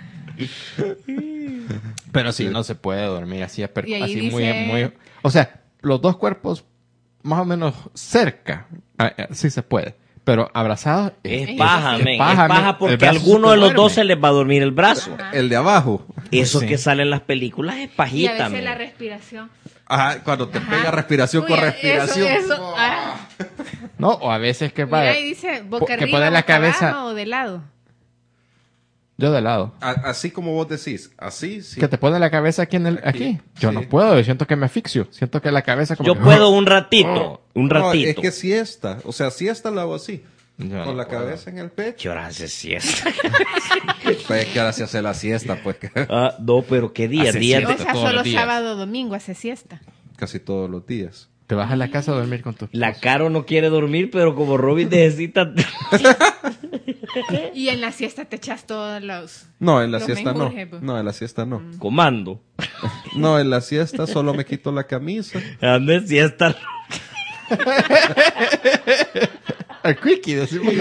Pero sí, no se puede dormir así, aper- Y ahí así muy, dice- muy... O sea, los dos cuerpos más o menos cerca, ah, eh, sí se puede. Pero abrazados Es paja, es men. Es paja, paja, men. El porque a brazo alguno se de los duerme. dos se les va a dormir el brazo. El de abajo. Eso Sí. que sale en las películas es Y a pajita, veces men. la respiración. Ajá, cuando te Ajá. pega respiración Uy, con eso, respiración. eso, ah. No, o a veces que va. Mira, y dice boca que arriba, pone la boca cabeza- abajo o de lado. Yo de lado. A- así como vos decís, así sí. Que te pone la cabeza aquí en el. Aquí, Aquí. Yo sí. no puedo, yo siento que me asfixio. Siento que la cabeza como Yo que- puedo un ratito, un No, ratito. es que siesta. O sea, siesta lo hago así. Yo con no la puedo. cabeza en el pecho. ¿Qué hora hace siesta? Pues es que ahora se hace la siesta, pues que Ah, no, pero ¿qué día? Hace Día siesta. O de- sea, todos solo los días. sábado, domingo hace siesta. casi todos los días. Te vas a la casa a dormir con tu esposo. La Caro no quiere dormir, pero como Robin necesita... Y en la siesta te echas todos los... No, en la Los siesta no. menjurjes, pues. No, en la siesta no. Comando. No, en la siesta solo me quito la camisa. Ando en siesta. El quickie, decimos.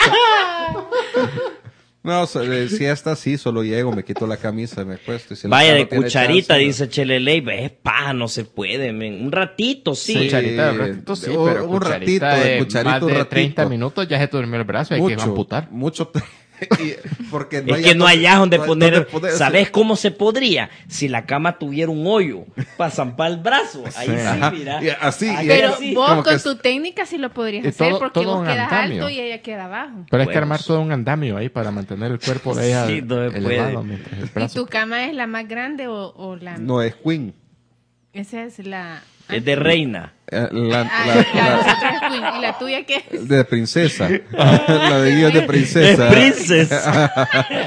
No, so- de siesta sí, solo llego, me quito la camisa, me acuesto. y si la Vaya, Caro de tiene cucharita, chance, dice Cheleley. Es paja, no se puede, men. Un ratito, sí. Sí. Cucharita de ratito, sí, Un- pero un cucharita ratito, de de cucharito, más un de ratito. treinta minutos ya se te durmió el brazo, hay que Mucho, amputar. mucho. te- y- porque Es que no hayas donde no hay poner. donde poner- ¿Sabes cómo se podría? Si la cama tuviera un hoyo para zampar el brazo. Ahí sí, Ajá, mira. y así, Ahí y Pero sí. vos como con que- tu técnica sí lo podrías Y hacer todo- porque todo vos un quedas andamio. alto y ella queda abajo. Pero hay que Huevos. armar todo un andamio ahí para mantener el cuerpo de ella Sí, no se elevado puede. mientras el ¿Y brazo. tu cama es la más grande o, o la...? No, es Queen. Esa es la... Es de reina. Eh, La, Ah, la- la, de la- nosotros es Queen. ¿Y la tuya qué es? de princesa. La de guía de princesa. Es princesa.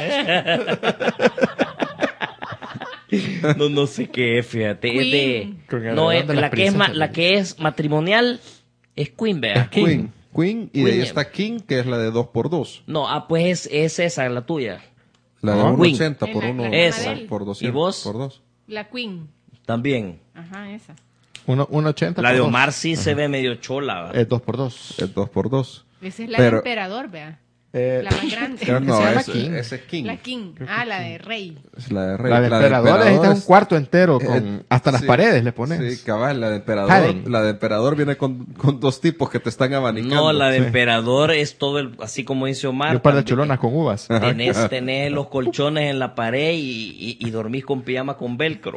No, no sé qué es, fíjate. Es Queen. de. Con el No, es, alrededor de la, las que es ma- princesas. la que es matrimonial es Queen, vea. Queen. Queen. Y de ahí Queen. está King, que es la de dos por dos. No, ah, pues es, es esa, la tuya. La de Ah, uno Queen. ochenta por En uno. la- la Esa. cama de él. Por doscientos. ¿Y vos? Por dos. La Queen. También. Ajá, esa. Uno, uno ochenta La por de dos. Omar sí se ve medio chola. ¿va? Es dos por dos. Es dos por dos. Esa es la Pero- del emperador, vea. Eh, La más grande. Creo que No, se llama ese, King. ese es King. La King. Ah, la de rey. Es la de rey. La de La emperador necesita un es- cuarto entero con eh, hasta las sí, paredes le pones. Sí, cabal, la de emperador. Harem. La de emperador viene con, con dos tipos que te están abanicando. No, la de Sí. emperador es todo el, así como dice Omar. Y un par de también. chulonas con uvas. Tenés, tenés los colchones en la pared y, y, y dormís con pijama con velcro.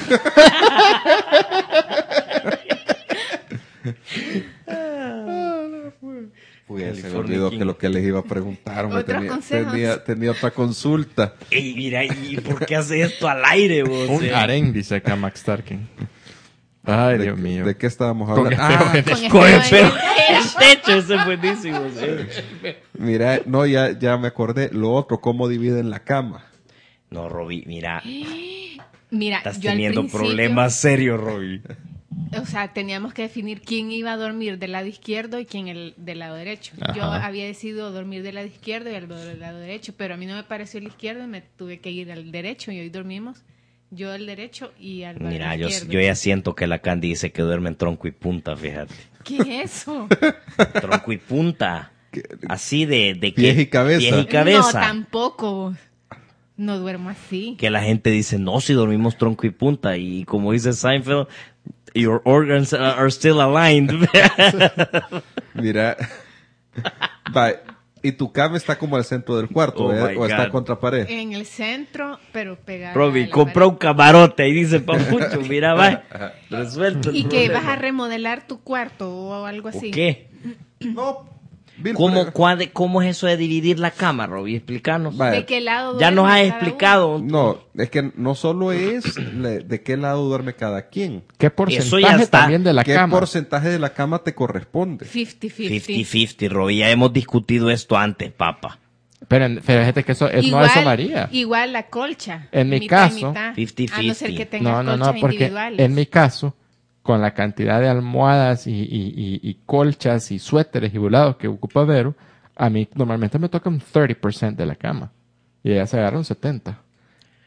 Uy, ya se me California olvidó King. que lo que les iba a preguntar. hombre, Otros tenía, consejos. tenía, tenía otra consulta. Ey, mira, ¿y por qué hace esto al aire, vos? Un Eh, harén, dice acá Max Tarkin. Ay, ¿De, Dios mío. ¿De qué estábamos Con hablando? espejo Ah, en Con Con el espejo pelo en en el techo, ese es buenísimo. sí. mira, no, ya, ya me acordé. Lo otro, cómo dividen la cama. No, Roby, mira, Mira, estás yo al teniendo principio, problemas serios, Roby. O sea, teníamos que definir quién iba a dormir del lado izquierdo y quién el, del lado derecho. Yo Ajá. había decidido dormir del lado izquierdo y al del lado derecho, pero a mí no me pareció el izquierdo y me tuve que ir al derecho y hoy dormimos yo del derecho y al Mira, yo, izquierdo. yo ya siento que la Candy dice que duerme en tronco y punta, fíjate. ¿Qué es eso? Tronco y punta. Así de, de que... Pies y cabeza. Pies y No, cabeza. tampoco. No duermo así. Que la gente dice, no, si dormimos tronco y punta. Y como dice Seinfeld, your organs are still aligned. Mira. Va, y tu cama está como al centro del cuarto, Oh, ¿verdad? my O está God. contra pared. En el centro, pero pegada Robbie, a la compró pared. un camarote y dice Papucho, mira, va, resuelto el Y que problema. vas a remodelar tu cuarto o algo ¿O así. qué? No. Bill, ¿Cómo, pero- cuál- ¿Cómo es eso de dividir la cama, Robbie? Explícanos. Va, ¿De qué lado Ya nos duerme has cada explicado. No, es que no solo es le- de qué lado duerme cada quien. ¿Qué Eso porcentaje ya está. también de la ¿Qué cama? porcentaje de la cama te corresponde? uno? cincuenta cincuenta. cincuenta cincuenta, Robbie. Ya hemos discutido esto antes, papá. Pero, en- pero fíjate que eso es, no eso varía. Igual la colcha. En mi mitad y caso- mitad. cincuenta A no ser que cincuenta. tengas No, no, no, colchas porque individuales. en mi caso, con la cantidad de almohadas y, y, y, y colchas y suéteres y volados que ocupa Vero, a mí normalmente me toca un treinta por ciento de la cama. Y ella se agarra un setenta por ciento.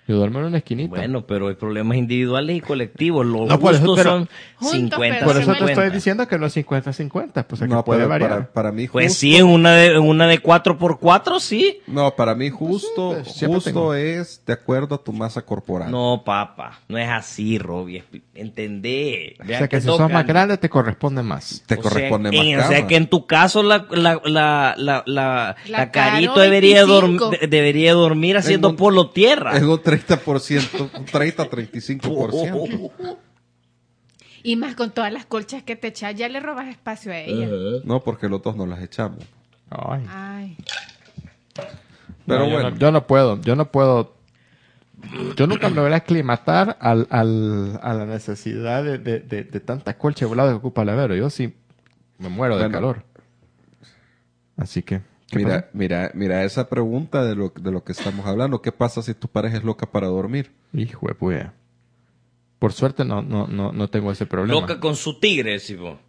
Yo duermo en una esquinita. Bueno, pero hay problemas individuales y colectivos. Los No, por eso, gustos pero- son Juntos, cincuenta pero Por eso te cincuenta. estoy diciendo que no es cincuenta cincuenta, pues aquí No, puede pero variar. para, para mí justo, Pues sí, en una de, en una de cuatro por cuatro, sí. no, para mí justo, pues, siempre justo tengo. es de acuerdo a tu masa corporal. No, papá, no es así, Robbie. Entendé. O sea que si sos más grande te corresponde más. Te O corresponde sea, más en- O cama. sea que en tu caso la, la, la, la, la, La la Carito Caro debería, dorm- veinticinco. de- debería dormir haciendo un- polo tierra. Es un treinta por ciento, un treinta a treinta y cinco por ciento. Y más con todas las colchas que te echas, ya le robas espacio a ella. No, porque los dos nos las echamos. Ay. Ay. Pero No, yo bueno, no- yo no puedo, yo no puedo. Yo nunca me logré aclimatar al, al, a la necesidad de, de, de, de tanta colcha de volado que ocupa el Avero. Yo sí me muero de Bueno. calor. Así que. ¿qué mira, pasó? mira, mira esa pregunta de lo, de lo que estamos hablando. ¿Qué pasa si tu pareja es loca para dormir? Hijo de puya. Por suerte no, no, no, no tengo ese problema. Loca con su tigre, sí, vos.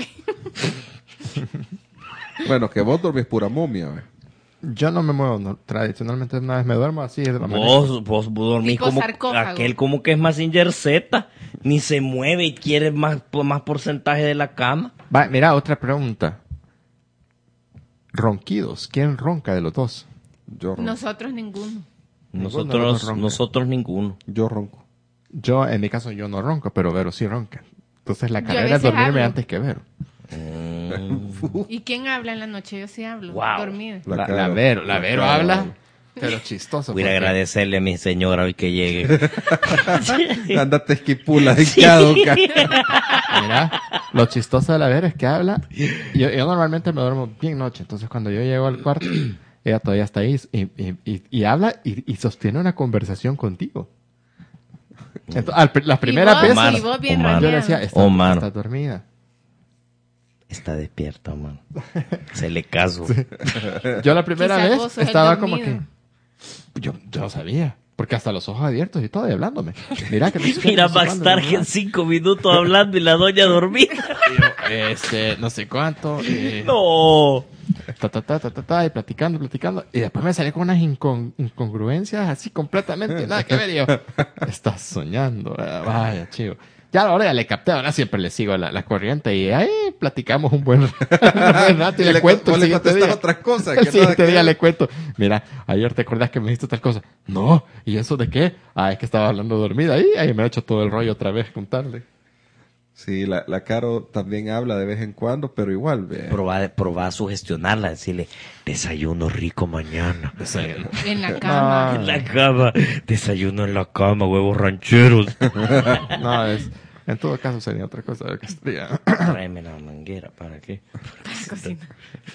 Bueno, que vos dormís pura momia, ve. Yo no me muevo. no. Tradicionalmente una vez me duermo así. De la manera. Vos, vos, vos dormís Tipo como sarcófago. aquel como que es Mazinger Z, ni se mueve y quiere más, más porcentaje de la cama. Va, mira, otra pregunta. Ronquidos. ¿Quién ronca de los dos? Yo ronco. Nosotros ninguno. Ninguno de los Nosotros, dos ronca. nosotros ninguno. Yo ronco. Yo, en mi caso, yo no ronco, pero Vero sí ronca. Entonces la Yo a carrera es veces dormirme hablo. antes que Vero. ¿Y quién habla en la noche? Yo sí hablo. Wow. Dormida. La La, Caro. la Vero, la La Vero Caro. habla, pero chistoso. Voy a ir a porque- agradecerle a mi señora hoy que llegue. Ándate esquipula, caduca. Mira, lo chistoso de la Vero es que habla. Yo, yo normalmente me duermo bien noche, entonces cuando yo llego al cuarto, ella todavía está ahí y, y, y, y habla y, y sostiene una conversación contigo. Entonces, al pr- las primeras vos, veces Omar, y vos bien Omar. yo le raneado. decía, está, Omar. está dormida. Está despierta, man. Se le caso. Yo la primera Quizás vez vos sos el estaba como que... dormido. Yo, yo no sabía. Porque hasta los ojos abiertos y todo, y hablándome. Mira, que no sé qué, Mira, no sé Max cuándo, Target ¿verdad? cinco minutos hablando y la doña dormida. Y yo, este, no sé cuánto. eh, No. ta, ta, ta, ta, ta, ta, y platicando, platicando. Y después me salí con unas incon- incongruencias así completamente nada que ver. Y yo, estás soñando. eh, Vaya, chivo. Ya ahora ya le capté, ahora siempre le sigo la, la corriente y ahí platicamos un buen, un buen rato y, Y le, cuento vos el le siguiente contestás día. otras cosas. El que nada siguiente que día ver. le cuento. Mira, ayer te acordás que me dijiste tal cosa. No, ¿y eso de qué? Ah, es que estaba hablando dormida ahí, ahí me ha hecho todo el rollo otra vez contarle. Sí, la, la Caro también habla de vez en cuando, pero igual, ve. Proba, proba a sugestionarla, decirle, desayuno rico mañana. En la cama. En la cama, desayuno en la cama, huevos rancheros. No, es, en todo caso sería otra cosa. Que estaría. Tráeme la manguera, ¿para qué? Para cocinar.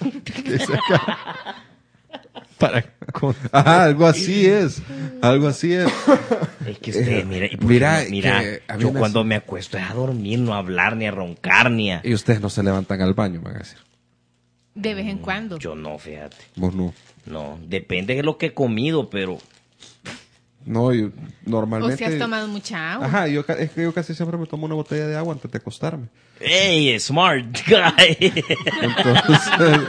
Para con- Ajá, algo así es. Algo así es. Es que usted, mira, y por Mira, qué no? mira, que a mí yo me- cuando me acuesto es a dormir, no a hablar, ni a roncar, ni a... Y ustedes no se levantan al baño, me van a decir. De vez en cuando. Yo no, fíjate. Vos no. No, depende de lo que he comido, pero... No, yo O normalmente... si has tomado mucha agua. Ajá, yo, ca- es que yo casi siempre me tomo una botella de agua antes de acostarme. ¡Ey, smart guy! Entonces,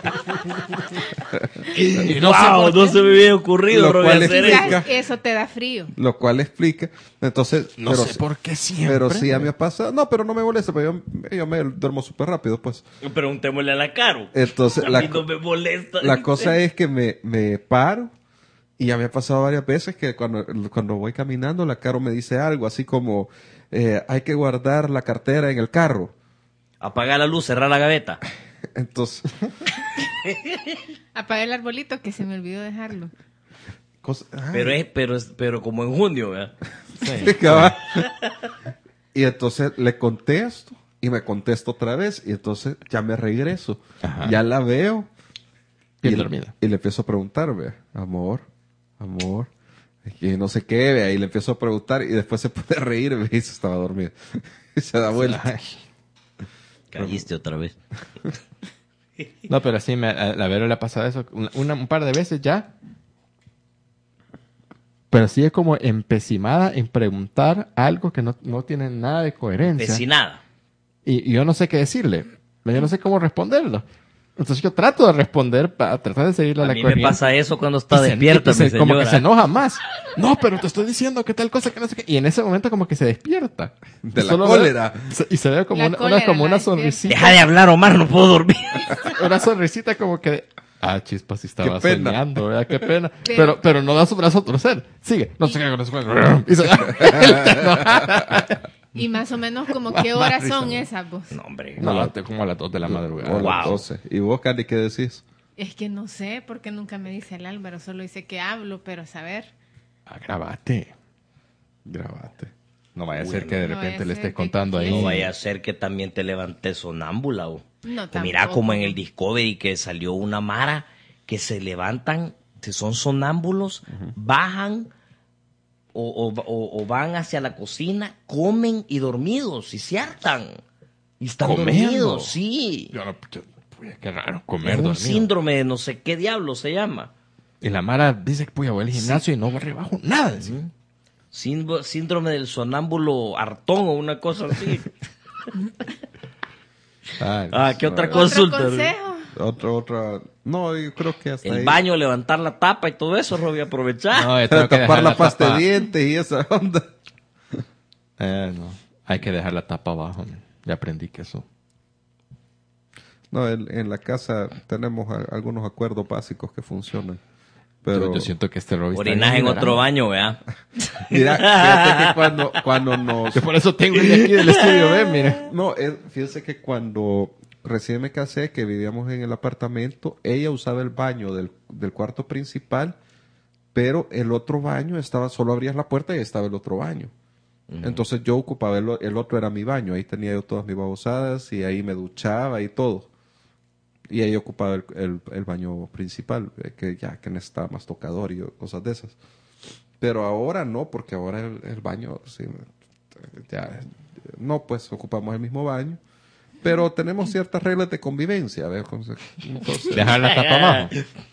Y No, wow, no se me había ocurrido, Lo Robbie, cual hacer explica- eso. Quizás eso te da frío. lo cual explica. Entonces, no pero, sé por qué siempre. pero sí a mí me pasa... No, pero no me molesta, pero yo, yo me duermo súper rápido, pues. Preguntémosle a la Caro. Entonces, A la, mí no me molesta. la cosa es que me, me paro y ya me ha pasado varias veces que cuando, cuando voy caminando la Caro me dice algo así como eh, hay que guardar la cartera en el carro. Apagar la luz, cerrar la gaveta. Entonces, Apagué el arbolito que se me olvidó dejarlo. cosa- ah, Pero es, pero es, pero como en junio, ¿verdad? cabal. Y entonces le contesto y me contesto otra vez y entonces ya me regreso. Ajá. Ya la veo Bien y, dormida. y le empiezo a preguntar, ve, amor, amor, y no sé qué, ve, y le empiezo a preguntar y después se puede reír, ve, y se estaba dormido. Y se da vuelta. Ay. Caíste otra vez. No, pero sí, me, a la Vero le ha pasado eso una, una- un par de veces ya. Pero sí es como empecinada en preguntar algo que no, no tiene nada de coherencia. Vecinada. Y, y yo no sé qué decirle. Yo no sé cómo responderlo. Entonces yo trato de responder para tratar de seguirle A la mí corriente. me pasa eso cuando está Y se- despierta, y se- mi como que señora. se enoja más. no, pero te estoy diciendo que tal cosa que no sé qué. Y en ese momento como que se despierta. De la Solo cólera. ve- se- y se ve como La una, cólera una- como la una despierta. sonrisita. Deja de hablar, Omar, no puedo dormir. Una sonrisita como que... de, ah, chispa, si estaba Qué pena. soñando, ¿verdad? Qué pena. Pero- Pero, pero no da su brazo a torcer. Sigue. No sé qué, no sé qué. Y se Y más o menos como qué Más horas risa, son ¿no? esas, vos. No, hombre. No, te- como a las dos de la madrugada. O las Wow. doce. ¿Y vos, Cali, qué decís? Es que no sé, porque nunca me dice el Álvaro, solo dice que hablo, pero a saber. Ah, grabate. Grabate. No vaya a Uy, ser que de no vaya repente a le ser estés que contando ahí. No vaya a ser que también te levantes sonámbula. O. No, Que mira tampoco. como en el Discovery que salió una mara que se levantan, que son sonámbulos, bajan o, o- o- o van hacia la cocina, comen y dormidos y se hartan. Y están ¿Comiendo? dormidos, sí. Yo no, yo- puya, qué raro comer Es un dormido. síndrome de no sé qué diablo se llama. Y la Mara dice que puya, voy al gimnasio y no barre abajo nada. dice. Síndro- Síndrome del sonámbulo hartón o una cosa así. Ay, Ah, ¿qué otra Otro consulta? Otro consejo. Otra, otra. No, yo creo que hasta El ahí. baño, levantar la tapa y todo eso, Robbie, aprovechar. No, yo tengo que Tapar dejar la la pasta tapa. de dientes y esa onda. Eh, no. Hay que dejar la tapa abajo. man. Ya aprendí que eso. No, en, en la casa tenemos a- algunos acuerdos básicos que funcionan. Pero Yo, yo siento que este Robbie está Orinas bien en otro ignorante. baño, ¿verdad? mira, fíjate que cuando, cuando nos... Yo por eso tengo el de aquí del estudio, ¿ves? Mira. No, es- fíjense que cuando recién me casé, que vivíamos en el apartamento, ella usaba el baño del, del cuarto principal, pero el otro baño estaba, solo abrías la puerta y estaba el otro baño. Entonces yo ocupaba, el, o- el otro era mi baño, ahí tenía yo todas mis babosadas y ahí me duchaba y todo. Y ahí ocupaba el, el, el baño principal, eh, que ya que necesitaba más tocador y cosas de esas. Pero ahora no, porque ahora el, el baño, sí, ya, no, pues ocupamos el mismo baño. Pero tenemos ciertas reglas de convivencia, ¿ves? Entonces, entonces, Dejar la tapa abajo.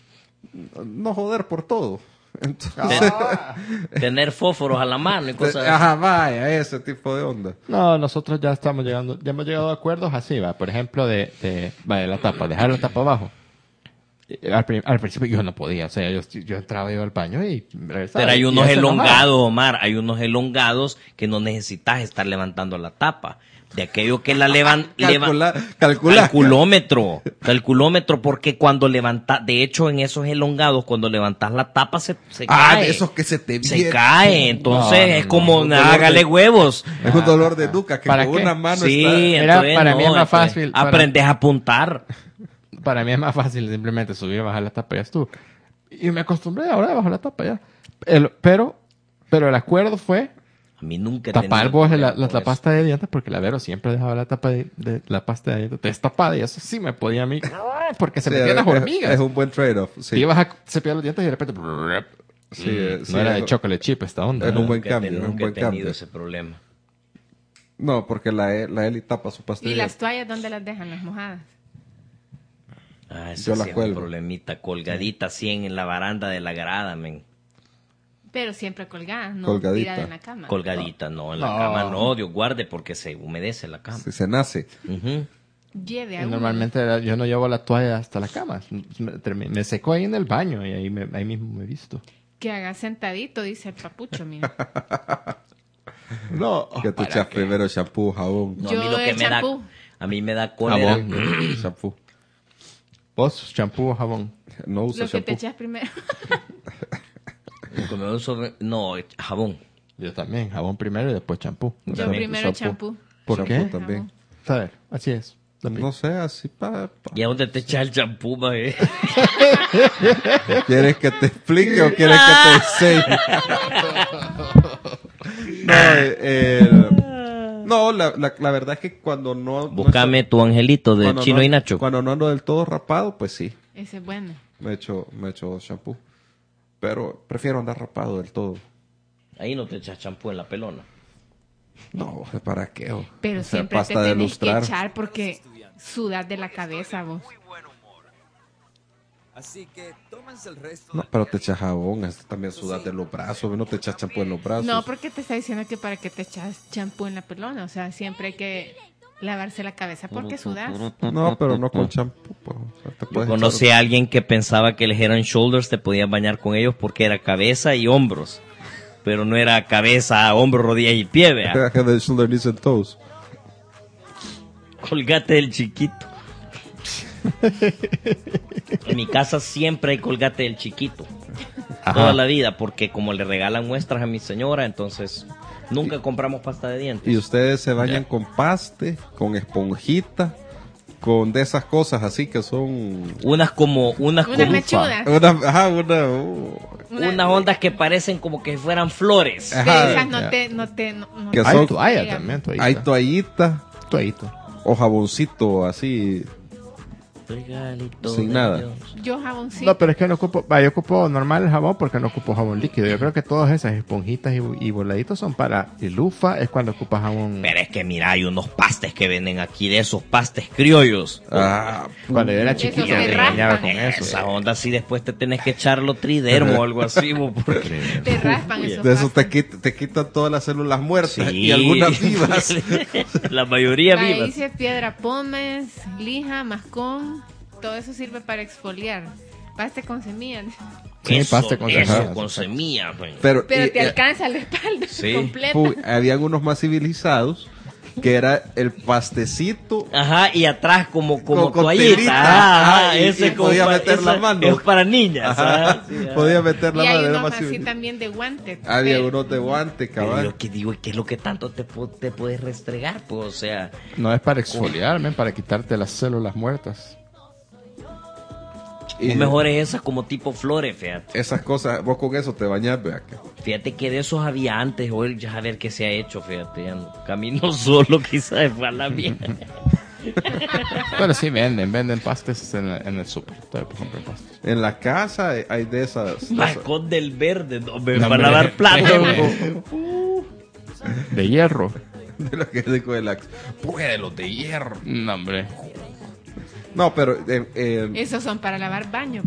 no joder por todo. Entonces, Tener fósforos a la mano y cosas así. ajá, vaya, ese tipo de onda. No, nosotros ya estamos llegando, ya hemos llegado a acuerdos así, va. Por ejemplo, de, de, va, de la tapa, dejar la tapa abajo. Eh, Al, prim- al principio yo no podía, o sea, yo, yo entraba yo al baño y regresaba. Pero hay Y unos ya se enojaba. elongados, Omar, hay unos elongados que no necesitas estar levantando la tapa. De aquello que la levan, Calcula, leva- calcula. calculómetro, calculómetro, porque cuando levanta, de hecho en esos elongados, cuando levantas la tapa se, se Ah, cae. de esos que se te se vienen. cae, entonces No, no, es no, como, un dolor hágale de- huevos. Es un dolor de nuca que ¿Para con qué? una mano Sí, está... Mira, entonces para mí es más entonces fácil, para- Aprendes a apuntar. Para mí es más fácil simplemente subir, bajar la tapa y ya estuvo. Y me acostumbré ahora a bajar la tapa ya. El- pero, pero el acuerdo fue A mí nunca he tapar tenido vos problema la, la, con la pasta de dientes, porque la Vero siempre dejaba la tapa de, de- la pasta de dientes destapada y eso sí me podía a mí, porque se Sí, metían las es- hormigas. Es un buen trade-off, Te sí. ibas a cepillar los dientes y de repente Sí, eh, sí, no era de es- chocolate chip esta onda. es un ¿no? buen Nunca he cambio, tenido- es un nunca he buen tenido cambio. ese problema. No, porque la, E- la Eli tapa su ¿Y pastilla. las toallas dónde las dejan, las mojadas? Ah, ese Yo la sí es un cuelgo. problemita, colgadita así en la baranda de la grada, men. Pero siempre colgadas, no Colgadita. tirada en la cama. Colgadita, no, en la No. cama no, Dios guarde, porque se humedece la cama. Si se nace. Ujú. Lleve Y a uno. normalmente era- yo no llevo la toalla hasta la cama. Me, termi- me seco ahí en el baño y ahí, me- ahí mismo me he visto. Que haga sentadito, dice el papucho, mira. No. Que te echas primero shampoo, jabón. No, Yo a mí lo que el me da, champú. a mí me da cólera. Jabón. shampoo. ¿Vos, champú o jabón? No usa Lo que te shampoo. echas primero. Como un sobre- no, jabón. Yo también, jabón primero y después champú. Yo También, primero shampoo. champú. ¿Por Shampoo qué? también. A ver, así es. No sé, así para... ¿Y a dónde te echas el champú, maje? ¿Quieres que te explique o quieres que te enseñe? No, eh, el- no la, la, la verdad es que cuando no... no Búscame estoy- tu angelito de cuando Chino no- y Nacho. Cuando no ando del todo rapado, pues sí, Ese es bueno. me echo, me echo shampoo. Pero prefiero andar rapado del todo. Ahí no te echas champú en la pelona. No, ¿para qué? o? Pero O sea, siempre te pasta de tenés que lustrar. echar porque sudas de la cabeza vos. Así que tómense el resto. No, pero te echas jabón, es también sudas de los brazos, no te echas champú en los brazos. No, porque te está diciendo que para que te echas champú en la pelona. O sea, siempre hay que lavarse la cabeza porque sudas. No, pero no con champú. pues, o sea, te Yo puedes conocí echar- a alguien que pensaba que el Head and Shoulders te podías bañar con ellos porque era cabeza y hombros. pero no era cabeza, hombro, rodilla y pie, vea. Head and shoulder, knees and toes. Colgate del chiquito. En mi casa siempre hay colgate del chiquito. Ajá. Toda la vida, porque como le regalan muestras a mi señora, entonces nunca compramos pasta de dientes. Y ustedes se bañan con paste, con esponjita, con de esas cosas así que son... Unas como, unas Una como, mechuda. Una, ajá, una... uh, Una- unas ondas que parecen como que fueran flores. De Ajá, esas no ya. te, no te, no, no Que te- Hay son- toalla Dígame. también, toallita. hay toallita Toallito. o jaboncito así, Regalito sin de nada. Dios. Yo jaboncito. No, pero es que no ocupo, va, yo ocupo normal el jabón porque no ocupo jabón líquido. Yo creo que todas esas esponjitas y, y voladitos son para el ufa, es cuando ocupas jabón. Pero es que mira, hay unos pastes que venden aquí de esos pastes criollos. Ah, Cuando yo era Esos chiquito que me raspan. bañaba con eso. Esa onda sí después te tenés que echarlo tridermo o algo así. bo, porque... Te raspan esos de eso te, pastes. quit- te quitan todas las células muertas Sí. y algunas vivas. La mayoría Ahí vivas. dice piedra pómez, lija, mascón. Todo eso sirve para exfoliar. Paste con semillas. Sí, Eso, paste con eso, semillas. con semillas. pues. Pero, Pero y- te eh, alcanza la espalda Sí. completa. uy, habían unos más civilizados que era el pastecito Ajá, y atrás como, como Con- con toallita. telita. Ajá, Ajá, y- ese y como podía para- meter la esa mano. Es para niñas. Ajá, ajá, sí, ajá. podía meter la Y hay mano, era unos más así civil- también de guante. Había Pero- unos de guante, Pero cabal. yo que digo, ¿qué es lo que tanto te, pu- te puedes restregar? Pues, o sea, No es para exfoliarme, para quitarte las células muertas. Y mejor es esas como tipo flores, fíjate. esas cosas, vos con eso te bañás, vea que. Fíjate que de esos había antes, hoy ya a ver qué se ha hecho, fíjate. Ya no- camino solo, quizás fue a la mía. Pero sí venden, venden pastes en, la- en el súper. Todavía puedo comprar pastes. En la casa hay de esas. de esas- Mascón del verde, no me No, van a hombre. dar platos. De hierro. de lo que digo de la. Puede los de hierro. No, hombre. No, pero. eh, eh, Esos son para lavar baño.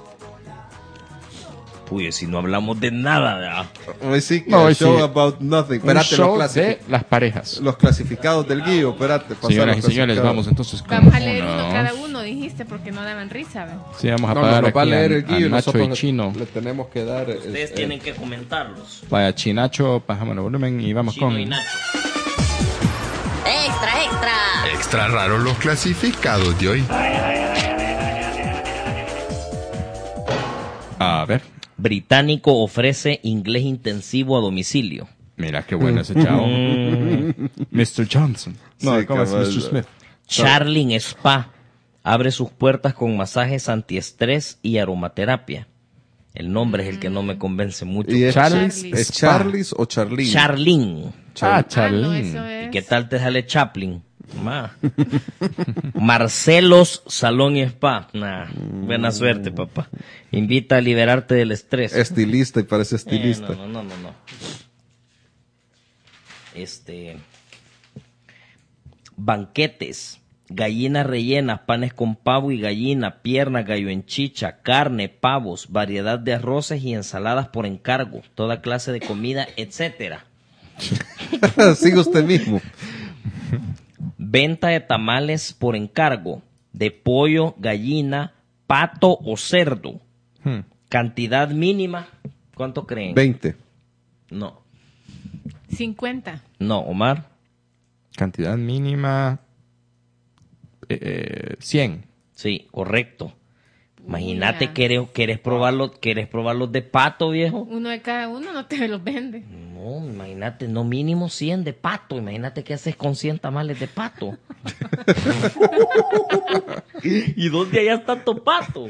Pues si no hablamos de nada, ¿verdad? hoy sí que No, hoy show sí. about nothing. Un Espérate, los, show clasifi- de las parejas. los clasificados del guío. Espérate, pasa Señoras y los señores, clasificados. vamos entonces con Vamos a leer uno unos- cada uno, dijiste, porque no daban risa. ¿ve? Sí, vamos a No, pagar no, nos va a aquí leer a, el guío y a Nacho nosotros y le- Chino. Le tenemos que dar. eh, Ustedes eh, tienen que comentarlos. Vaya, Chinacho, bajamos el volumen y vamos Chino con... y Nacho. Extra, extra. Extra raro los clasificados de hoy. A ver. Británico ofrece inglés intensivo a domicilio. Mira qué bueno ese chavo. mister Johnson. No, Sí, ¿cómo es cabal. mister Smith? Charling Spa abre sus puertas con masajes antiestrés y aromaterapia. El nombre es el que no me convence mucho. ¿Y es Charlie's Charlie's, ¿es Spa. Charlie's o Charlene? Charling. Ah, Ah, no, Charlene. eso ¿Y es. qué tal te sale Chaplin? Ma. Marcelos Salón y Spa. Nah, buena suerte, papá. Invita a liberarte del estrés. Estilista y parece Eh, estilista. no, no, no, no, no. Este. Banquetes. Gallinas rellenas, panes con pavo y gallina, pierna, gallo en chicha, carne, pavos, variedad de arroces y ensaladas por encargo, toda clase de comida, etcétera. Sigue usted mismo. Venta de tamales por encargo, de pollo, gallina, pato o cerdo. Hmm. Cantidad mínima, ¿cuánto creen? veinte. No, cincuenta. no, Omar. Cantidad mínima... Eh, eh, cien. Sí, correcto. Imagínate, Mira. ¿querés, querés, probarlo, ¿querés probarlos de pato, viejo? Uno de cada uno no te los vende. No, imagínate, no mínimo cien de pato. Imagínate qué haces con cien tamales de pato. ¿Y dónde hayas tanto pato?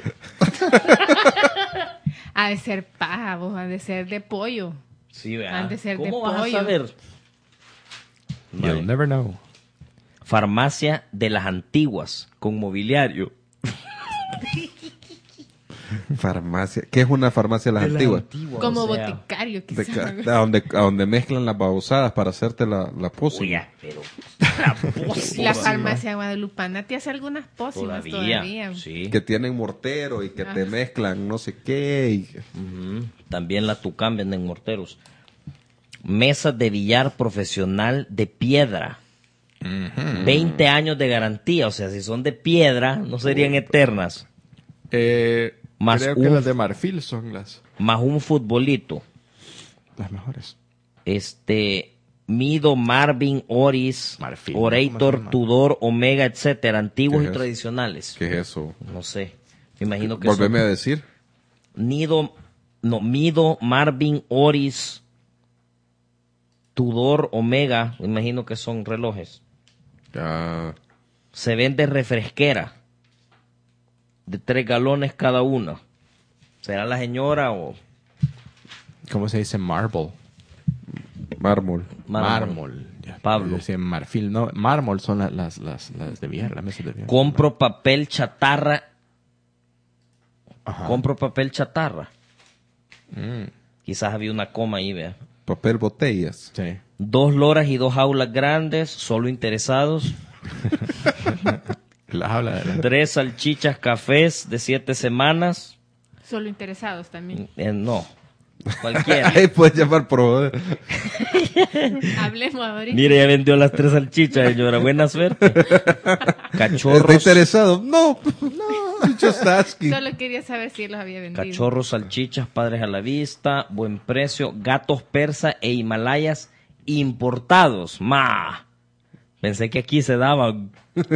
Ha de ser pavo, ha de ser de pollo. Sí, ¿verdad? Han de ser de ¿Cómo vas pollo. a saber? You'll never know. Farmacia de las antiguas, con mobiliario. Farmacia. ¿Qué es una farmacia de las antiguas? Como o sea, boticario, De quizás. ca- a, donde, a donde mezclan las babosadas para hacerte la, la pócima. Oiga, pero la pócima. La farmacia guadalupana te hace algunas pócimas Todavía, todavía. sí. Que tienen mortero y que te Ajá. mezclan no sé qué. y- Ujú. También la Tucán venden morteros. Mesas de billar profesional de piedra. veinte años de garantía. O sea, si son de piedra, no serían eternas. Eh, Más creo que un- las de marfil son las... Más un futbolito. Las mejores. Este, Mido, Marvin, Oris, Marfil, Orator, ¿cómo se llama? Tudor, Omega, etcétera, antiguos ¿Qué y es eso? tradicionales. ¿Qué es eso? No sé, me imagino que Volveme son a decir. Nido, no, Mido, Marvin, Oris, Tudor, Omega, me imagino que son relojes. Ah, Se vende refresquera de tres galones cada una. ¿Será la señora o ¿Cómo se dice marble? mármol. Mármol. Ya, Pablo. yo decía marfil, no, mármol son las, las, las, las de billar, las mesas de billar. compro papel chatarra? Ajá. Compro papel chatarra. Mm, Quizás había una coma ahí, vea. Papel botellas. sí. Dos loras y dos jaulas grandes, solo interesados. La habla de la... Tres salchichas cafés de siete semanas. Solo interesados también. Eh, no, cualquiera. Ahí puedes llamar por... Hablemos ahorita. Mire, ya vendió las tres salchichas, señora. Buena suerte. ¿Está Cachorros, interesado? No, no, just asking. Solo quería saber si los había vendido. cachorros, salchichas, padres a la vista, buen precio, gatos persa e himalayas importados. Ma. Pensé que aquí se daban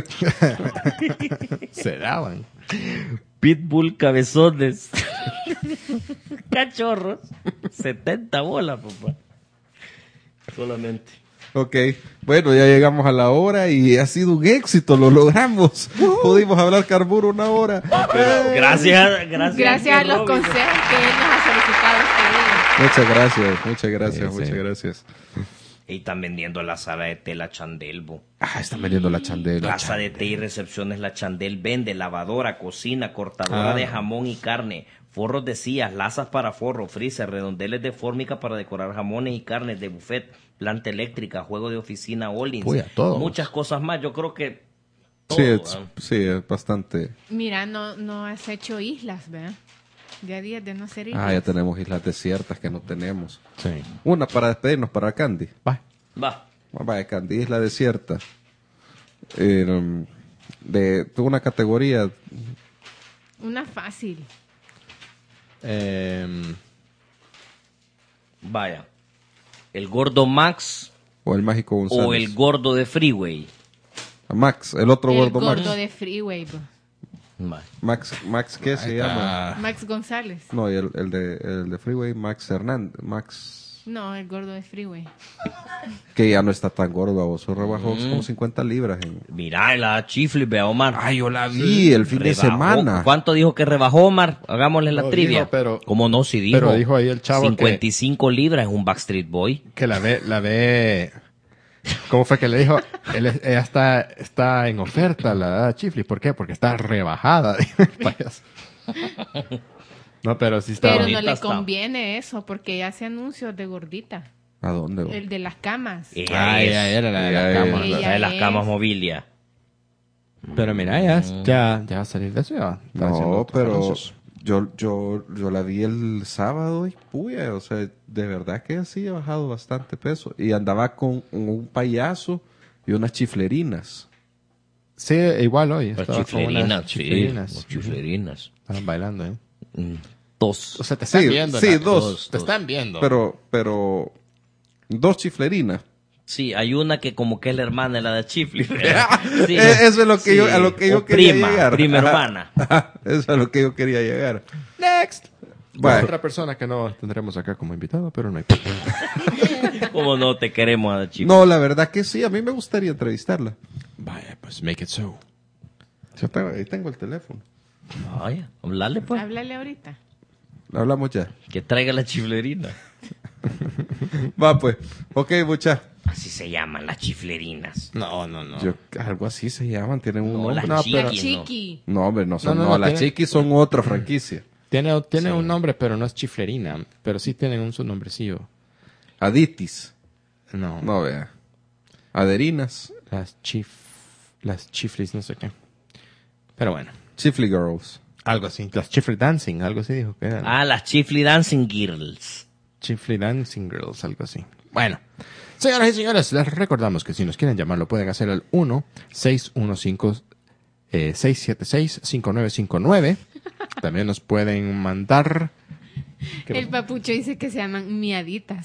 Se daban. pitbull cabezones. Cachorros. setenta bolas, papá. Solamente. Ok, bueno, ya llegamos a la hora y ha sido un éxito, lo logramos. Pudimos hablar carburo una hora. Eh, Gracias, gracias. Gracias a los Robin. consejos que él nos ha solicitado este día. Muchas gracias, muchas gracias, Sí, sí. muchas gracias. Y están vendiendo la sala de té La Chandel, bo. Ah, están vendiendo la chandela. Casa de té y recepciones La Chandel vende lavadora, cocina, cortadora Ah. de jamón y carne, forros de sillas, lazas para forro, freezer, redondeles de fórmica para decorar jamones y carnes de buffet, planta eléctrica, juego de oficina, Olins, Puya, todo. muchas cosas más. Yo creo que todo, Sí, es, ¿verdad? sí, es bastante. Mira, no, no has hecho islas, ¿verdad? Ya días de no hacer islas. Ah, ya tenemos islas desiertas que no tenemos. Sí. Una para despedirnos para Candy. Va. Va. Vaya, Candy, isla desierta. Eh, um, de tuvo una categoría. Una fácil. Em, Vaya. El gordo Max O el mágico González. o el gordo de Freeway. Max, el otro El gordo, gordo Max. de Freeway. bo. Vaya. Max. Max, ¿qué se ahí llama? está. Max González. No, y el, el de, el de Freeway, Max Hernández. Max. No, el gordo de Freeway. Que ya no está tan gordo, baboso. Rebajó Mm. como cincuenta libras. En... Mira, la chifle, vea, Omar. Ay, yo la vi el fin de Rebajó. semana. ¿Cuánto dijo que rebajó, Omar? Hagámosle la No trivia. dijo, pero- ¿Cómo no? Si dijo. pero dijo ahí el chavo que- cincuenta y cinco libras es un Backstreet Boy. que la ve, la ve. ¿Cómo fue que le dijo? Él es- ella está, está en oferta, la Chiflis. ¿Por qué? Porque está rebajada. dijo el payaso. No, pero sí está. Pero no bonita le está. conviene eso, porque hace anuncios de gordita. ¿A dónde? bo? El de las camas. Ella Ah, es. ella era la de Ella la es. cama. Ella La de las es. camas mobilia. Pero mira, ya, ya, ya va a salir de eso. Ya va. Está haciendo No, otros pero anuncios. yo, yo, yo la vi el sábado y puya, o sea, de verdad que sí ha bajado bastante peso. Y andaba con un payaso y unas chiflerinas. Sí, igual hoy. Las estaba con unas chiflerinas, sí. chiflerinas. Las chiflerinas. Estaban bailando, ¿eh? Mm, Dos. O sea, te están Sí, viendo. sí, Nacho. dos. Te están viendo. Pero, pero, dos chiflerinas. Sí, hay una que como que es la hermana de la de Chifli. Sí. Eh, Eso es lo que yo, a lo que yo O quería prima, llegar. prima Ajá. hermana. Ajá, eso es a lo que yo quería llegar. Next. Vale. Otra persona que no tendremos acá como invitado, pero no hay problema. ¿Cómo no te queremos a la Chifli? No, la verdad que sí, a mí me gustaría entrevistarla. Vaya, pues make it so. Yo tengo, ahí tengo el teléfono. Vaya, hablarle pues. Háblale ahorita. Hablamos ya. Que traiga la chiflerina. Va pues. Ok, mucha. Así se llaman las chiflerinas. No, no, no. Yo, algo así se llaman, tienen un No, nombre. las No, La chiquis, no. chiqui. no, hombre, no son. No, No, no, no, las tiene- chiquis son otra franquicia. Tiene, tiene un nombre, pero no es chiflerina. Pero sí tienen un su nombrecillo. Aditis. No. No, vea. Aderinas. Las chif... Las chiflis, no sé qué. Pero bueno. Chifly Girls. Algo así. Las chifli dancing, algo así dijo que eran. Ah, las Chifli Dancing Girls. Chifli dancing girls, algo así. Bueno. Señoras y señores, les recordamos que si nos quieren llamar lo pueden hacer al uno seis uno cinco seis siete seis cinco nueve cinco nueve. También nos pueden mandar El papucho dice que se llaman miaditas.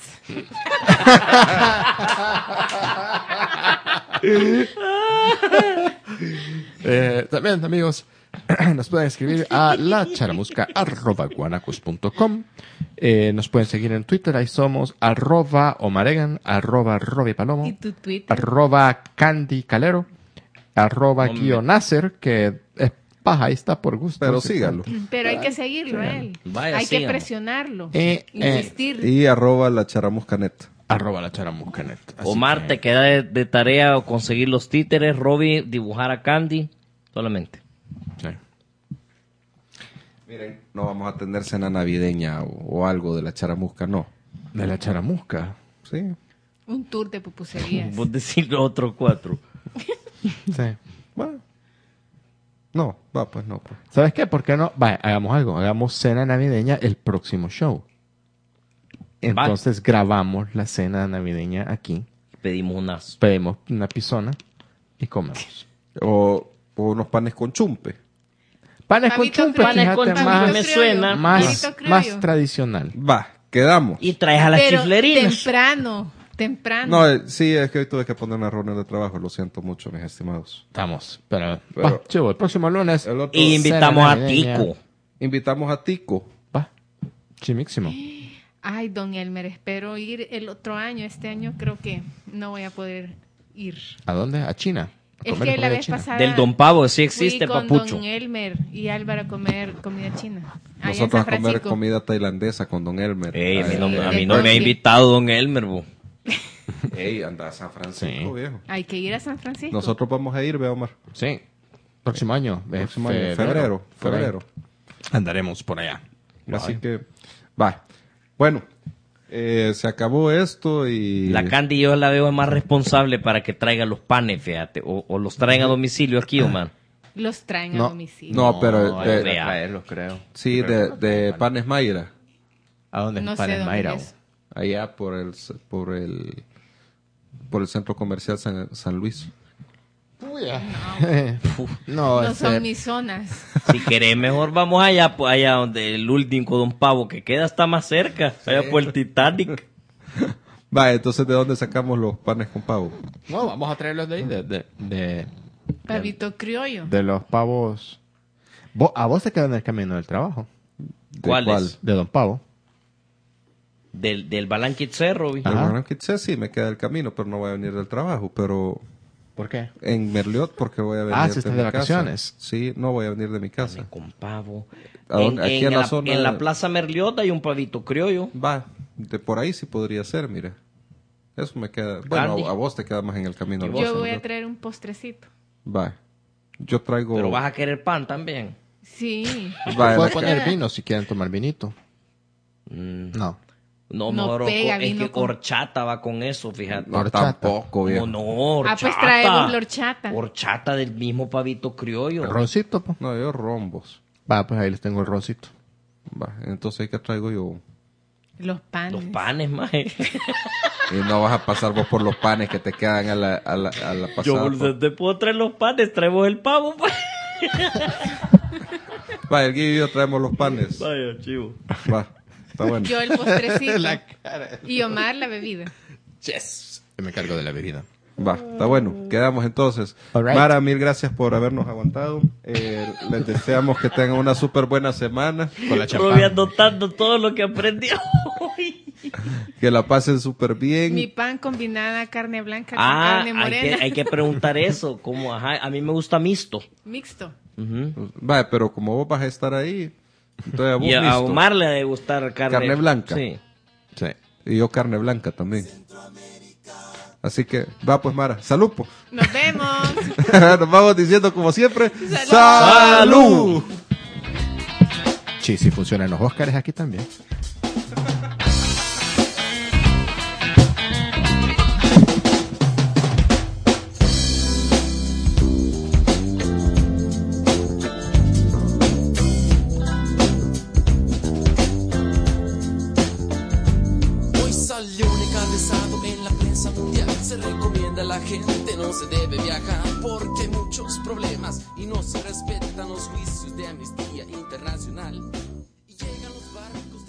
Eh, también, amigos, nos pueden escribir a la charamusca arroba guanacos punto com. Eh, nos pueden seguir en Twitter, ahí somos arroba omaregan, arroba Robbie Palomo, ¿Y tu Twitter? arroba Candy Calero, arroba Hombre. Guionacer, que es paja, ahí está por gusto. Pero Sí, síganlo. Pero hay que seguirlo a él. Vaya, hay que síganlo. presionarlo. Eh, eh. insistir. Y arroba la charamuscanet. Arroba la charamuscanet. Así Omar, que- te queda de, de tarea conseguir los títeres, Robbie, dibujar a Candy, solamente. Sí. Miren, no vamos a tener cena navideña o, o algo de la charamusca, no. De la charamusca. Sí. Un tour de pupuserías. Vos decís los otros cuatro. Sí. Bueno. No, va, pues no. Pues. ¿Sabes qué? ¿Por qué no? Vaya, hagamos algo. Hagamos cena navideña el próximo show. Entonces grabamos la cena navideña aquí. Pedimos unas. Pedimos una pisona y comemos. O, o unos panes con chumpe. Panes con Pavito chumpe, criollo. Panes con fíjate, chumpe más, me suena. más, Pavito criollo. más tradicional. Va, quedamos. Y traes a las Pero chiflerinas. temprano, temprano. No, eh, sí, es que hoy tuve que poner una reunión de trabajo. Lo siento mucho, mis estimados. Estamos. Pero, Pero- va, chivo, el próximo lunes. El otro- Y invitamos Cena a navideña. Tico. Invitamos a Tico. Va, chimísimo. Ay, don Elmer, espero ir el otro año. Este año creo que no voy a poder ir. ¿A dónde? ¿A China? ¿A Es comer que la comida vez china? pasada Del Don Pavo, sí existe, fui con papucho. don Elmer y Álvaro a comer comida china. Allá en Nosotros San a comer Francisco. comida tailandesa con Don Elmer. Ey, a mí no, Ay, a Sí, mí no me ha porque- invitado Don Elmer, bo. Ey, anda a San Francisco, Sí. viejo. Hay que ir a San Francisco. Nosotros vamos a ir, vea, Omar. Sí. Próximo año. eh, Próximo año, febrero. febrero. Por ahí. Febrero. Andaremos por allá. Así Bye. que, va. Bueno, eh, se acabó esto y... La Candy yo la veo más responsable para que traiga los panes, fíjate. O, o los traigan a domicilio aquí, Omar. Los traen No, a domicilio. no, pero hay de- que traerlos, creo. sí, de, de Panes Mayra. ¿A dónde No es sé Panes dónde Mayra? es. Allá por el por el por el centro comercial San, San Luis. No, No ese- son mis zonas. Si querés, mejor vamos allá, pues allá donde el último Don Pavo que queda está más cerca, allá por el Titanic. Va, entonces ¿de dónde sacamos los panes con pavo? No, vamos a traerlos de ahí, de, de, de, Pavito criollo. de los pavos. Vo- ¿A vos te queda en el camino del trabajo? ¿De ¿Cuáles? cuál? De Don Pavo. Del, del Balanquit Cerro, vi. Ajá. Pero bueno, quizás sí me queda el camino, pero no voy a venir del trabajo, pero ¿Por qué? en Merliot porque voy a venir Ah, si estás mi de casa. vacaciones. Sí, no voy a venir de mi casa. Con pavo. ¿A En, dónde? Aquí en en la la, zona en la de- Plaza Merliot hay un pavito criollo. Va, de por ahí sí podría ser, mira. Eso me queda. Bueno, Candy. a, a vos te queda más en el camino. ¿Y al vos? Yo bosque, voy a ¿verdad? traer un postrecito. Va. Yo traigo. Pero vas a querer pan también. Sí. Va, Puedo la- poner vino si quieren tomar vinito. Mm, No. no, No mejor pega es vino que con- horchata va con eso, fíjate. No, horchata. tampoco, viejo. No, no, horchata. Ah, pues traemos la horchata. Horchata del mismo pavito criollo. El roncito, po. No, yo rombos. Va, pues ahí les tengo el roncito. Va, entonces, ¿qué traigo yo? Los panes. Los panes, maje. Y no vas a pasar vos por los panes que te quedan a la, a la, a la pasada. Yo pues. te puedo traer los panes, traemos el pavo, pues. Va, el Guido y yo traemos los panes. Vaya, chivo. Va, está bueno. Yo el postrecito. Y Omar la bebida. Yes. Yo me cargo de la bebida. Va, está bueno. Quedamos entonces. All right. Mara, mil gracias por habernos aguantado. Eh, les deseamos que tengan una súper buena semana. Con la Robbie champán. anotando todo lo que aprendió hoy. Que la pasen súper bien. Mi pan combinada carne blanca con Ah, carne hay morena. que, hay que preguntar eso. Como, ajá, a mí me gusta mixto. Mixto. Ujú. Va, pero como vos vas a estar ahí, entonces a vos Y a listo. Omar le debe gustar carne, Carne blanca. Sí. Sí. Y yo carne blanca también. Así que, va pues Mara. Salud, pues. Nos vemos. Nos vamos diciendo como siempre. Salud. ¡Salud! Sí, sí funcionan los Óscares aquí también. Hoy salió un encabezado en la prensa mundial. Se recomienda a la gente no se debe viajar porque hay muchos problemas y no se respetan los juicios de Amnistía Internacional. Y llegan los barcos.